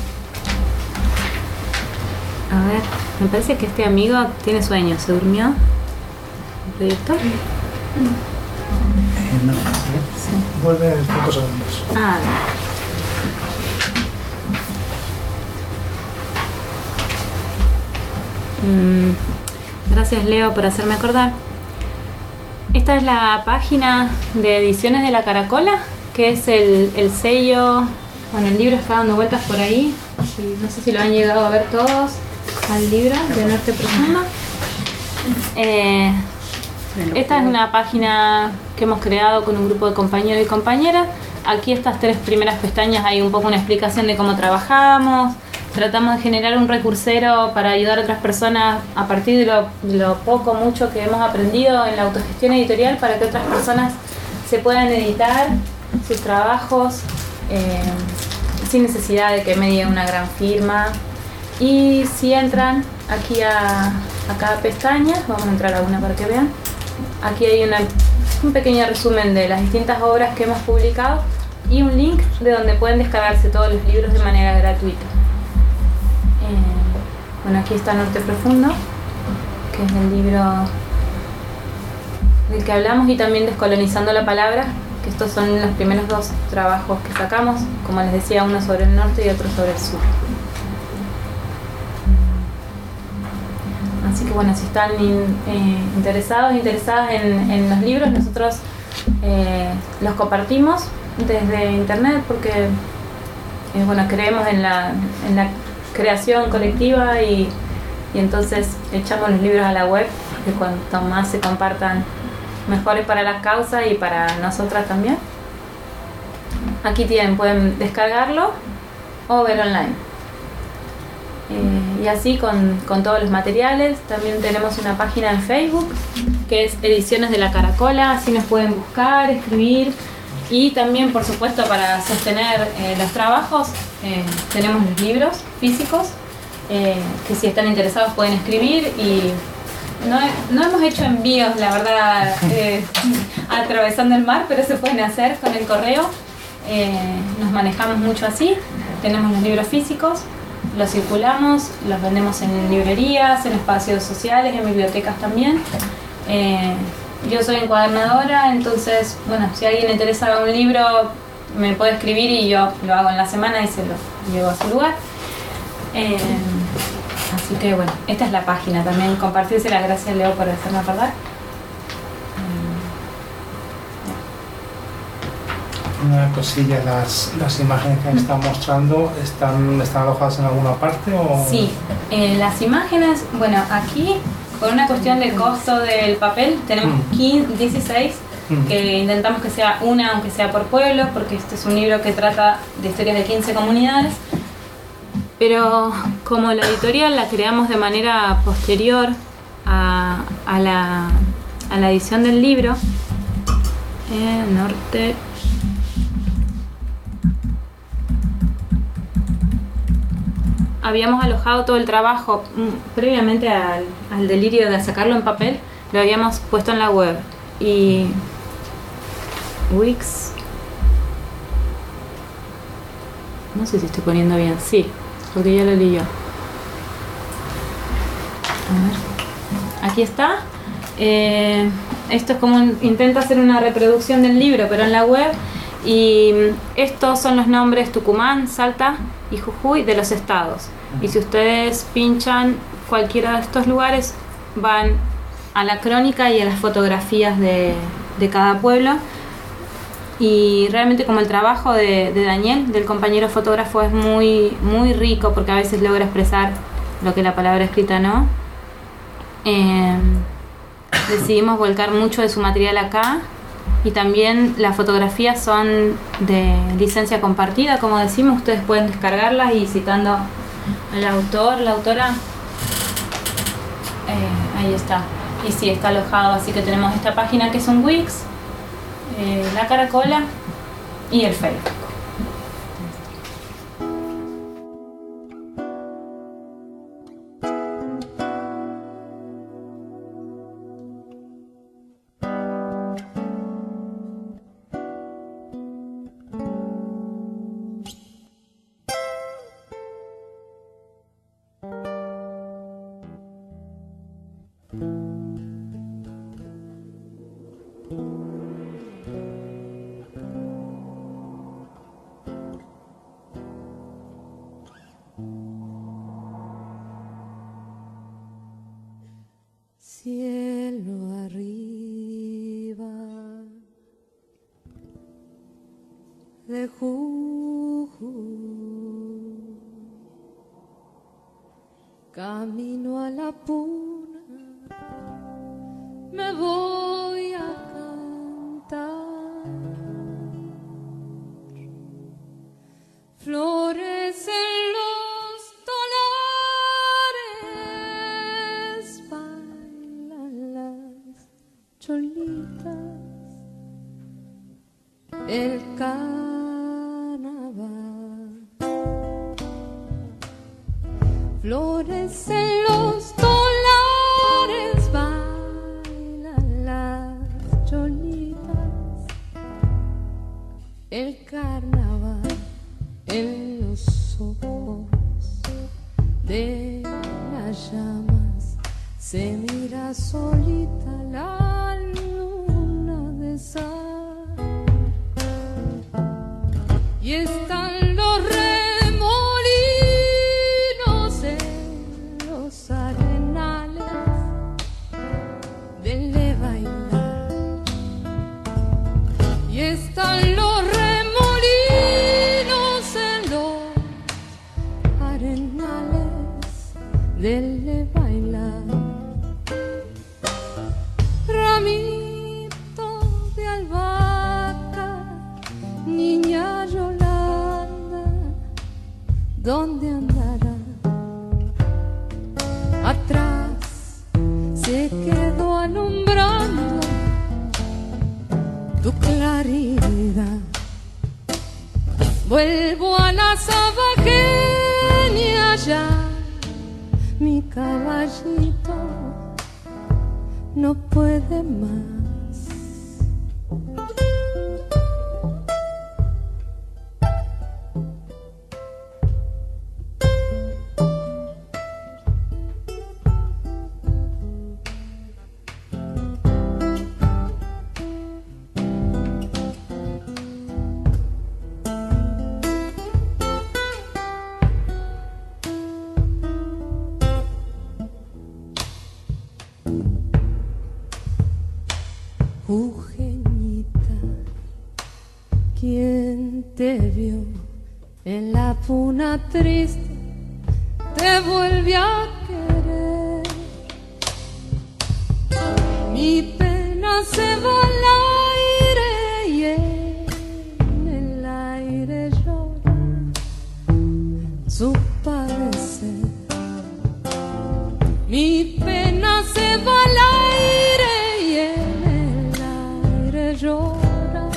A ver, me parece que este amigo tiene sueño. ¿Se durmió? ¿El proyector?
Eh, no, sí. Vuelve en cinco segundos.
Ah, Mm, gracias Leo por hacerme acordar. Esta es la página de Ediciones de la Caracola, que es el, el sello. Bueno, el libro está dando vueltas por ahí. Sí, no sé si lo han llegado a ver todos al libro de Norte Profundo. Eh, esta es una página que hemos creado con un grupo de compañeros y compañeras. Aquí estas tres primeras pestañas hay un poco una explicación de cómo trabajamos. Tratamos de generar un recursero para ayudar a otras personas a partir de lo, de lo poco, mucho que hemos aprendido en la autogestión editorial, para que otras personas se puedan editar sus trabajos eh, sin necesidad de que medie una gran firma. Y si entran aquí a, a cada pestaña, vamos a entrar a una para que vean, aquí hay una, un pequeño resumen de las distintas obras que hemos publicado y un link de donde pueden descargarse todos los libros de manera gratuita. Bueno, aquí está Norte Profundo, que es el libro del que hablamos, y también Descolonizando la Palabra, que estos son los primeros dos trabajos que sacamos, como les decía, uno sobre el norte y otro sobre el sur. Así que bueno, si están in, eh, interesados, interesadas en, en los libros, nosotros eh, los compartimos desde internet porque eh, bueno, creemos en la, en la creación colectiva y, y entonces echamos los libros a la web, que cuanto más se compartan mejores para las causas y para nosotras también. Aquí tienen, pueden descargarlo o ver online. Eh, y así con, con todos los materiales. También tenemos una página en Facebook que es Ediciones de la Caracola, así nos pueden buscar, escribir. Y también, por supuesto, para sostener eh, los trabajos, eh, tenemos los libros físicos, eh, que si están interesados pueden escribir. Y no, no hemos hecho envíos, la verdad, eh, atravesando el mar, pero se pueden hacer con el correo. Eh, nos manejamos mucho así. Tenemos los libros físicos, los circulamos, los vendemos en librerías, en espacios sociales, en bibliotecas también. Eh, Yo soy encuadernadora, entonces, bueno, si a alguien le interesa un libro, me puede escribir y yo lo hago en la semana y se lo llevo a su lugar. Eh, así que, bueno, esta es la página también. Compartírsela, gracias Leo por hacerme acordar.
Una cosilla, las, las imágenes que me están mostrando, ¿están, están alojadas en alguna parte? O?
Sí, eh, las imágenes, bueno, aquí... Por una cuestión de costo del papel, tenemos quince, dieciséis, que intentamos que sea una, aunque sea por pueblo, porque este es un libro que trata de historias de quince comunidades. Pero como la editorial la creamos de manera posterior a, a, la, a la edición del libro, eh, Norte... Habíamos alojado todo el trabajo mm, previamente al, al delirio de sacarlo en papel, lo habíamos puesto en la web. Y Wix, no sé si estoy poniendo bien, sí, porque ya lo leí yo. A ver, aquí está. Eh, esto es como un, intento hacer una reproducción del libro, pero en la web. Y estos son los nombres Tucumán, Salta y Jujuy de los estados. Y si ustedes pinchan cualquiera de estos lugares, van a la crónica y a las fotografías de, de cada pueblo. Y realmente como el trabajo de, de Daniel, del compañero fotógrafo, es muy, muy rico porque a veces logra expresar lo que la palabra escrita no. Eh, decidimos volcar mucho de su material acá, y también las fotografías son de licencia compartida, como decimos. Ustedes pueden descargarlas y citando al autor, la autora, eh, ahí está. Y sí, está alojado, así que tenemos esta página que es un Wix, eh, la Caracola y el Facebook.
Cielo arriba de Jujuy, camino a la puna, me voy a cantar. Florecen los dólares, bailan las cholitas, el carnaval. Florecen los dólares, bailan las cholitas, el carnaval en los ojos de las llamas. Se mira solita la luna de sal, y están los remolinos en los arenales del bailar, y están los remolinos en los arenales del bailar. Ramito de albahaca, niña Yolanda, ¿dónde andará? Atrás se quedó alumbrando tu claridad. Vuelvo a la sabajeña ya, mi caballito no puede más. Jujeñita, quien te vio en la puna triste te vuelve a querer. Mi pena se va al aire y en el aire llora su padecer. Mi pena se va al aire y en el aire llora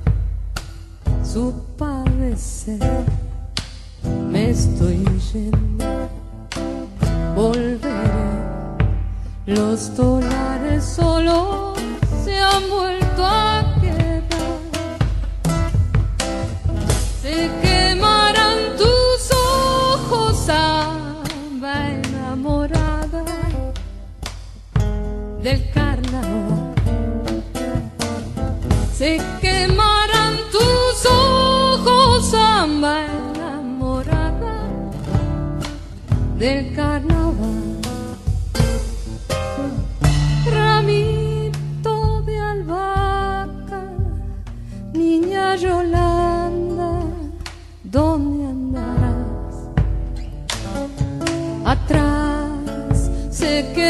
su padecer. Me estoy yendo, volveré, los dólares solo se han vuelto a quedar. Se quemarán tus ojos, samba enamorada del carnaval. Se quemarán tus ojos, samba enamorada del carnaval. Ramito de albahaca, niña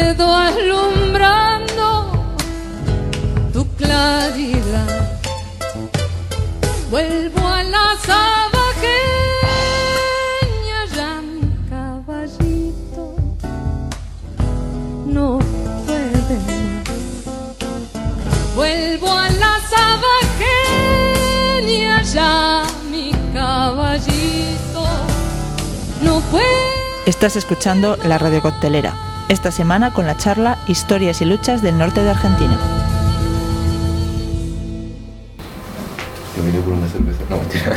quedo alumbrando tu claridad. Vuelvo a la sabajeña, ya mi caballito no puede más. Vuelvo a la sabajeña, ya mi caballito no puede.
Estás escuchando la Radio Coctelera, esta semana con la charla Historias y luchas del norte de Argentina.
Yo vine por una cerveza. No, mentira.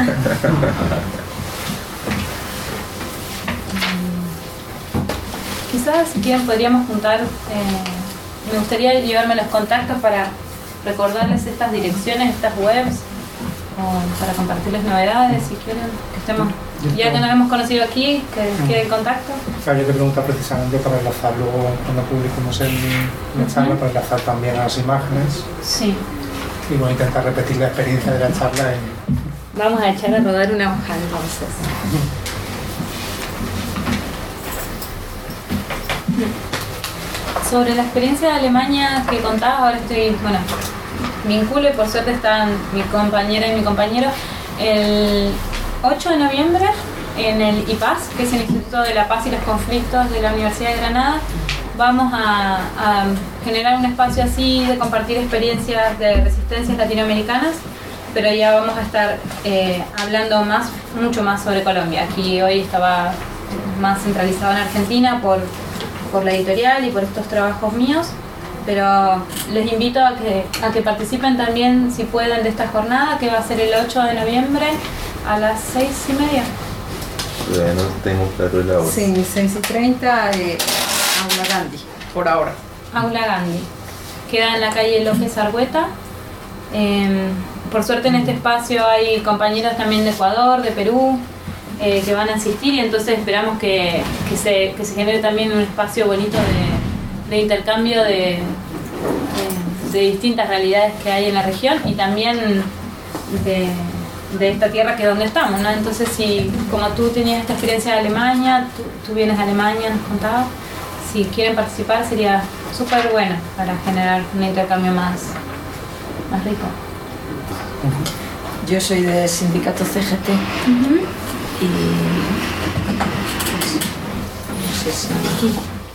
Quizás si quieren podríamos juntar, eh, me gustaría llevarme los contactos para recordarles estas direcciones, estas webs, o para compartirles novedades si quieren, que estemos, ya que nos hemos conocido aquí, que quede el contacto.
Claro, yo te pregunto precisamente para enlazar luego cuando publiquemos el, la charla, uh-huh. para enlazar también a las imágenes.
Sí.
Y voy a intentar repetir la experiencia de la charla. En...
Vamos a echar a rodar una hoja entonces. Sobre la experiencia de Alemania que contaba, ahora estoy, bueno, vinculo y por suerte están mi compañera y mi compañero. El ocho de noviembre en el I P A S, que es el Instituto de la Paz y los Conflictos de la Universidad de Granada, vamos a, a generar un espacio así de compartir experiencias de resistencias latinoamericanas, pero ya vamos a estar eh, hablando más, mucho más sobre Colombia. Aquí hoy estaba más centralizado en Argentina por, por la editorial y por estos trabajos míos, pero les invito a que, a que participen también, si pueden, de esta jornada, que va a ser el ocho de noviembre a las seis y media.
Todavía no tengo claro el hora.
Sí, seis y treinta, eh, Aula Gandhi, por ahora.
Aula Gandhi. Queda en la calle López Argüeta. Eh, por suerte en este espacio hay compañeros también de Ecuador, de Perú, eh, que van a asistir, y entonces esperamos que, que, se, que se genere también un espacio bonito de, de intercambio de, de, de distintas realidades que hay en la región y también de, de esta tierra que es donde estamos, ¿no? Entonces, si como tú tenías esta experiencia de Alemania, tú, tú vienes de Alemania, nos contabas, si quieren participar sería súper bueno para generar un intercambio más, más rico.
Yo soy del sindicato C G T. Uh-huh. Y no sé si aquí.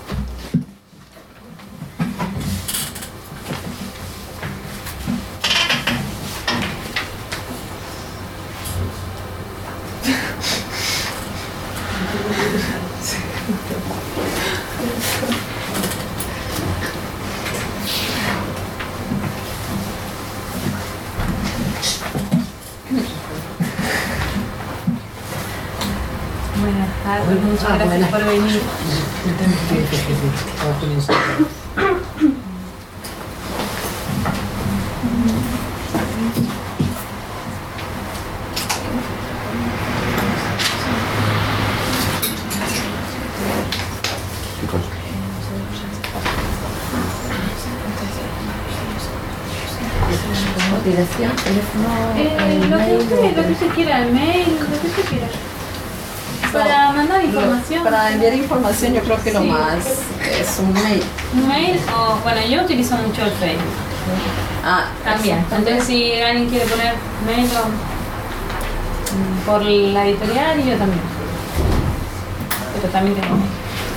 Buenas tardes, muchas gracias por venir.
Dirección, teléfono,
eh, lo, que usted, lo que usted quiera, el mail, lo que usted quiera. Para mandar información.
Para enviar información yo creo que lo sí. más es un mail.
Un mail o, bueno, yo utilizo mucho el Facebook.
Ah,
también. Entonces si alguien quiere poner mail o, por la editorial, y yo también. Pero también tengo mail.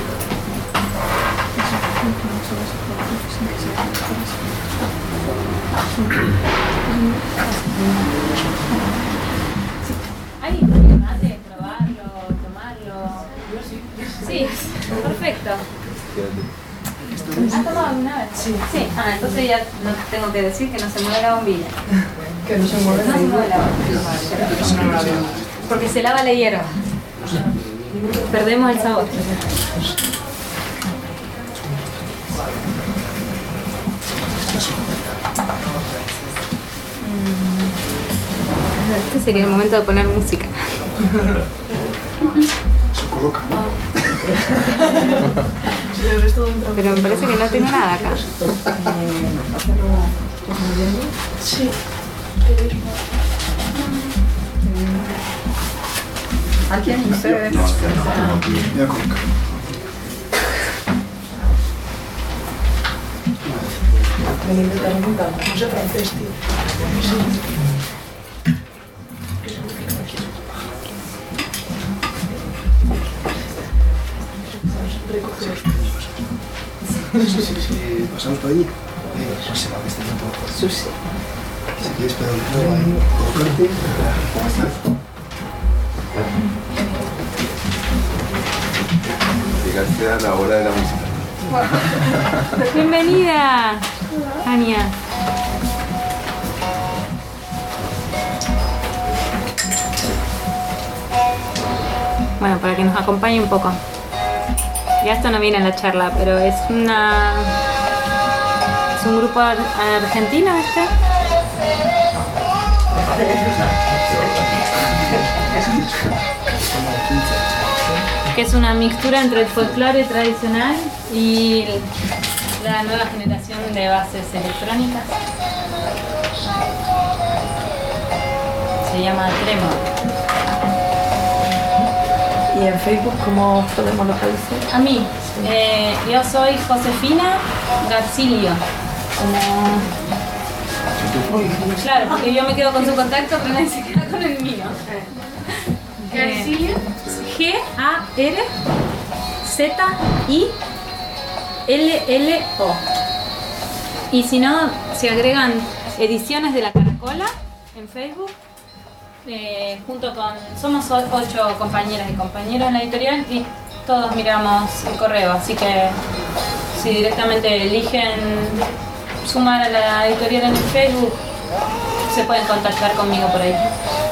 Ahí, mate, probarlo, tomarlo. Sí, perfecto. ¿Has tomado alguna vez? Sí. Sí. Ah, entonces ya no tengo que decir que no se mueve la bombilla.
Que no se mueve la bombilla.
No se mueve la bombilla. Porque se lava la hierba. Perdemos el sabor. Este sería el momento de poner música.
Se coloca.
Pero me parece que no tiene nada acá.
Sí.
¿Alguien? ¿Ustedes?
en inglés también, no sé francés, tío. Sí. ¿Qué significa aquí? Recoger los pedos. Sí, sí, sí, pasamos por allí. Venga, no se va, que está todo por sí, sí. Si quieres pedo de todo ahí, colocarte.
Llegaste a la hora de la música.
Bienvenida, Ania. Bueno, para que nos acompañe un poco. Ya esto no viene en la charla, pero es una... es un grupo ar argentino este. Que es una mixtura entre el folclore tradicional y la nueva generación de bases electrónicas. Se llama Tremor.
¿Y en Facebook cómo podemos localizar?
A mí, eh, yo soy Josefina Garcilio. Como... Claro, porque yo me quedo con su contacto, pero nadie se queda con el mío. ¿Garcilio? G A R Z I L L O. Y si no, se agregan Ediciones de la Caracola en Facebook. Eh, junto con, somos ocho compañeras y compañeros en la editorial y todos miramos el correo, así que si directamente eligen sumar a la editorial en el Facebook, se pueden contactar conmigo por ahí.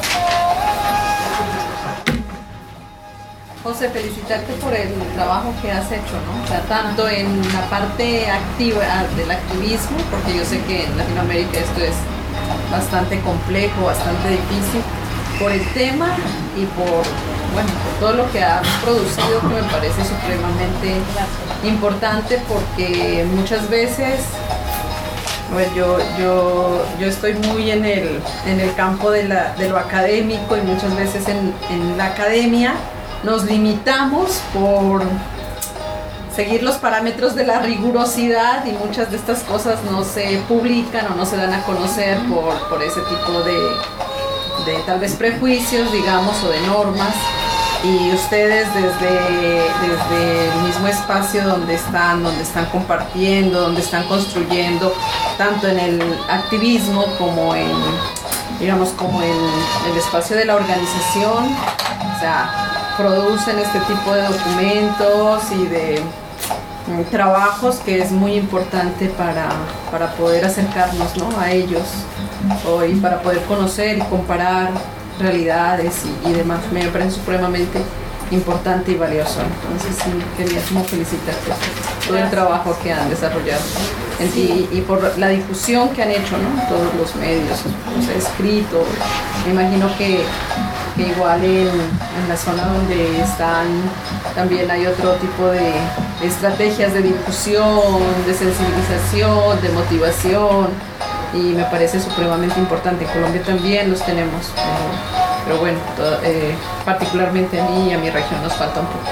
José, felicitarte por el trabajo que has hecho, ¿no? O sea, tanto en la parte activa del activismo, porque yo sé que en Latinoamérica esto es bastante complejo, bastante difícil, por el tema y por, bueno, por todo lo que has producido, que me parece supremamente importante, porque muchas veces, bueno, yo, yo, yo estoy muy en el, en el campo de, la, de lo académico, y muchas veces en, en la academia nos limitamos por seguir los parámetros de la rigurosidad, y muchas de estas cosas no se publican o no se dan a conocer por, por ese tipo de, de tal vez prejuicios, digamos, o de normas. Y ustedes desde, desde el mismo espacio donde están, donde están compartiendo, donde están construyendo, tanto en el activismo como en, digamos, como en el espacio de la organización, o sea, producen este tipo de documentos y de mm, trabajos que es muy importante para, para poder acercarnos, ¿no?, a ellos, o, y para poder conocer y comparar realidades y, y demás. Me parece supremamente importante y valioso. Entonces sí, quería como felicitarte por todo el trabajo que han desarrollado en ti, y, y por la difusión que han hecho, ¿no?, en todos los medios, o sea, escrito. Me imagino que que igual en, en la zona donde están también hay otro tipo de estrategias de difusión, de sensibilización, de motivación, y me parece supremamente importante. En Colombia también los tenemos, pero, pero bueno, todo, eh, particularmente a mí y a mi región nos falta un poco.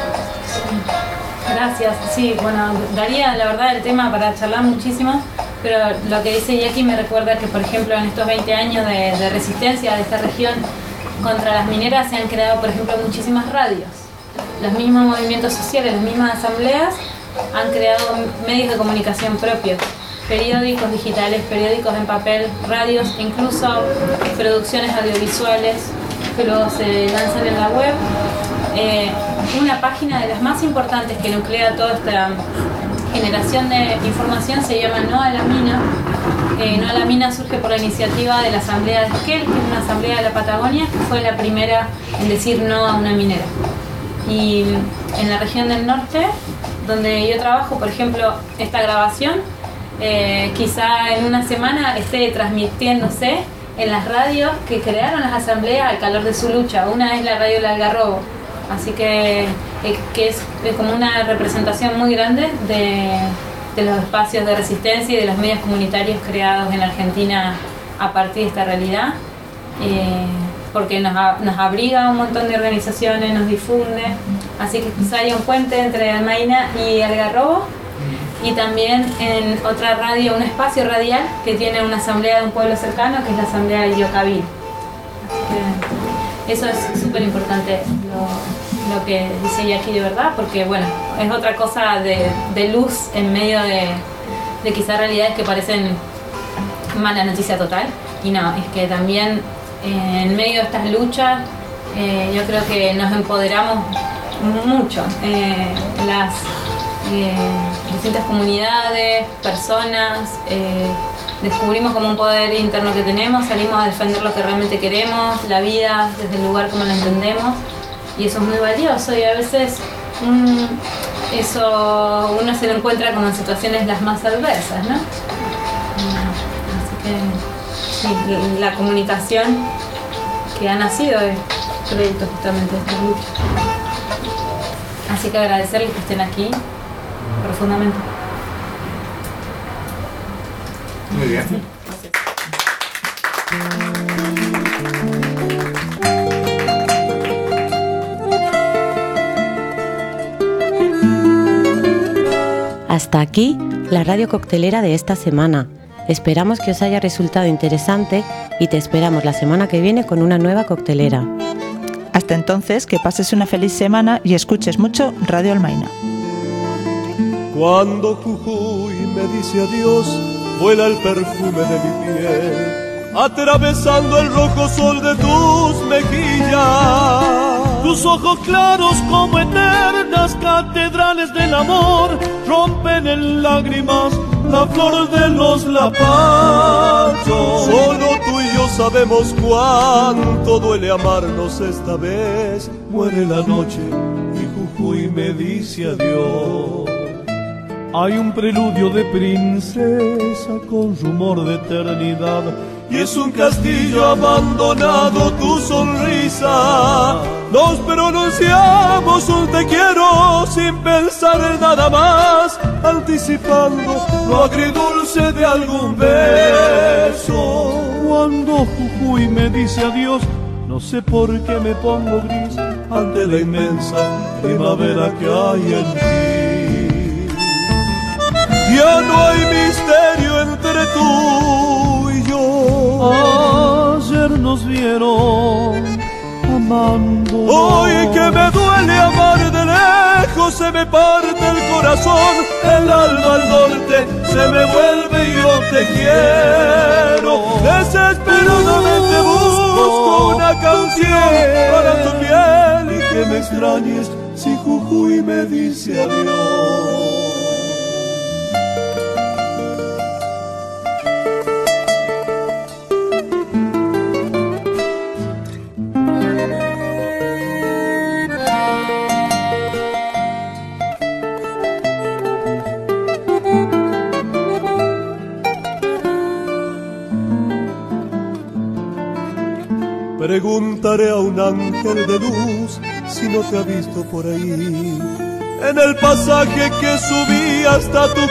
Gracias, sí, bueno, daría la verdad el tema para charlar muchísimo, pero lo que dice Jackie me recuerda que, por ejemplo, en estos veinte años de, de resistencia de esta región contra las mineras se han creado, por ejemplo, muchísimas radios. Los mismos movimientos sociales, las mismas asambleas han creado medios de comunicación propios, periódicos digitales, periódicos en papel, radios, incluso producciones audiovisuales que luego se lanzan en la web. Eh, una página de las más importantes que nuclea toda esta generación de información se llama No a la Mina. Eh, No a la Mina surge por la iniciativa de la Asamblea de Esquel, que es una asamblea de la Patagonia, que fue la primera en decir no a una minera. Y en la región del norte, donde yo trabajo, por ejemplo, esta grabación, eh, quizá en una semana esté transmitiéndose en las radios que crearon las asambleas al calor de su lucha. Una es la radio El Algarrobo, así que, eh, que es, es como una representación muy grande de... de los espacios de resistencia y de los medios comunitarios creados en Argentina a partir de esta realidad, eh, porque nos, nos abriga un montón de organizaciones, nos difunde, así que quizá hay un puente entre Almaina y Algarrobo, y también en otra radio, un espacio radial que tiene una asamblea de un pueblo cercano, que es la asamblea de Yocabil. Eso es súper importante lo, lo que dice ella aquí, de verdad, porque bueno, es otra cosa de, de luz en medio de, de quizás realidades que parecen mala noticia total. Y no, es que también eh, en medio de estas luchas eh, yo creo que nos empoderamos mucho. Eh, las eh, distintas comunidades, personas, eh, descubrimos como un poder interno que tenemos, salimos a defender lo que realmente queremos, la vida desde el lugar como la entendemos, y eso es muy valioso. Y a veces mm, eso uno se lo encuentra como en situaciones las más adversas, ¿no? Así que sí, la comunicación que ha nacido es producto justamente de esta lucha. Así que agradecerles que estén aquí profundamente.
Muy bien.
Sí.
Hasta aquí la radio coctelera de esta semana. Esperamos que os haya resultado interesante y te esperamos la semana que viene con una nueva coctelera.
Hasta entonces, que pases una feliz semana y escuches mucho Radio Almaina.
Cuando Jujuy me dice adiós, vuela el perfume de mi piel, atravesando el rojo sol de tus mejillas. Tus ojos claros como eternas catedrales del amor rompen en lágrimas la flor de los lapachos. Solo tú y yo sabemos cuánto duele amarnos esta vez. Muere la noche y Jujuy me dice adiós. Hay un preludio de princesa con rumor de eternidad, y es un castillo abandonado tu sonrisa. Nos pronunciamos un te quiero sin pensar en nada más, anticipando lo agridulce de algún beso. Cuando Jujuy me dice adiós, no sé por qué me pongo gris ante la inmensa primavera que hay en ti. Ya no hay misterio entre tú y yo. Ayer nos vieron amando. Hoy que me duele amar de lejos, se me parte el corazón, el alma al norte se me vuelve y yo te quiero. Desesperadamente busco una canción para tu piel y que me extrañes si Jujuy me dice adiós. Preguntaré a un ángel de luz si no te ha visto por ahí, en el pasaje que subí hasta tu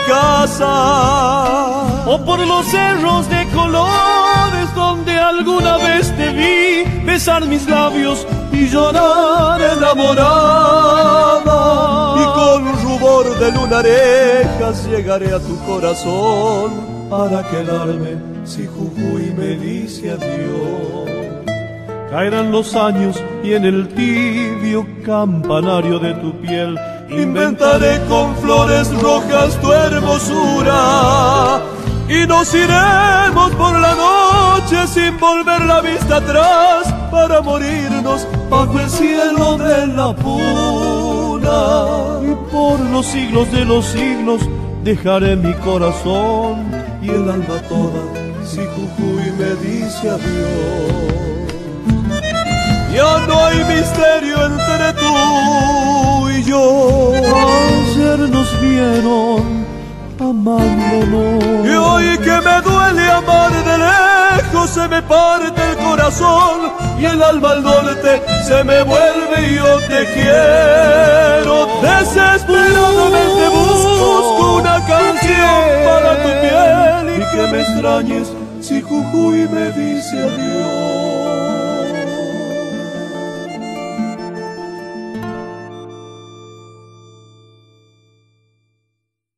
casa, o por los cerros de colores donde alguna vez te vi besar mis labios y llorar enamorada. Y con rubor de lunarejas llegaré a tu corazón para quedarme si Jujuy me dice adiós. Caerán los años y en el tibio campanario de tu piel inventaré con flores rojas tu hermosura, y nos iremos por la noche sin volver la vista atrás para morirnos bajo el cielo de la puna. Y por los siglos de los siglos dejaré mi corazón y el alma toda si Jujuy me dice adiós. Ya no hay misterio entre tú y yo. Ayer nos vieron amándonos, y hoy que me duele amar de lejos, se me parte el corazón y el alma al norte se me vuelve y yo te quiero. Desesperadamente busco una canción para tu piel y que me extrañes si Jujuy me dice adiós.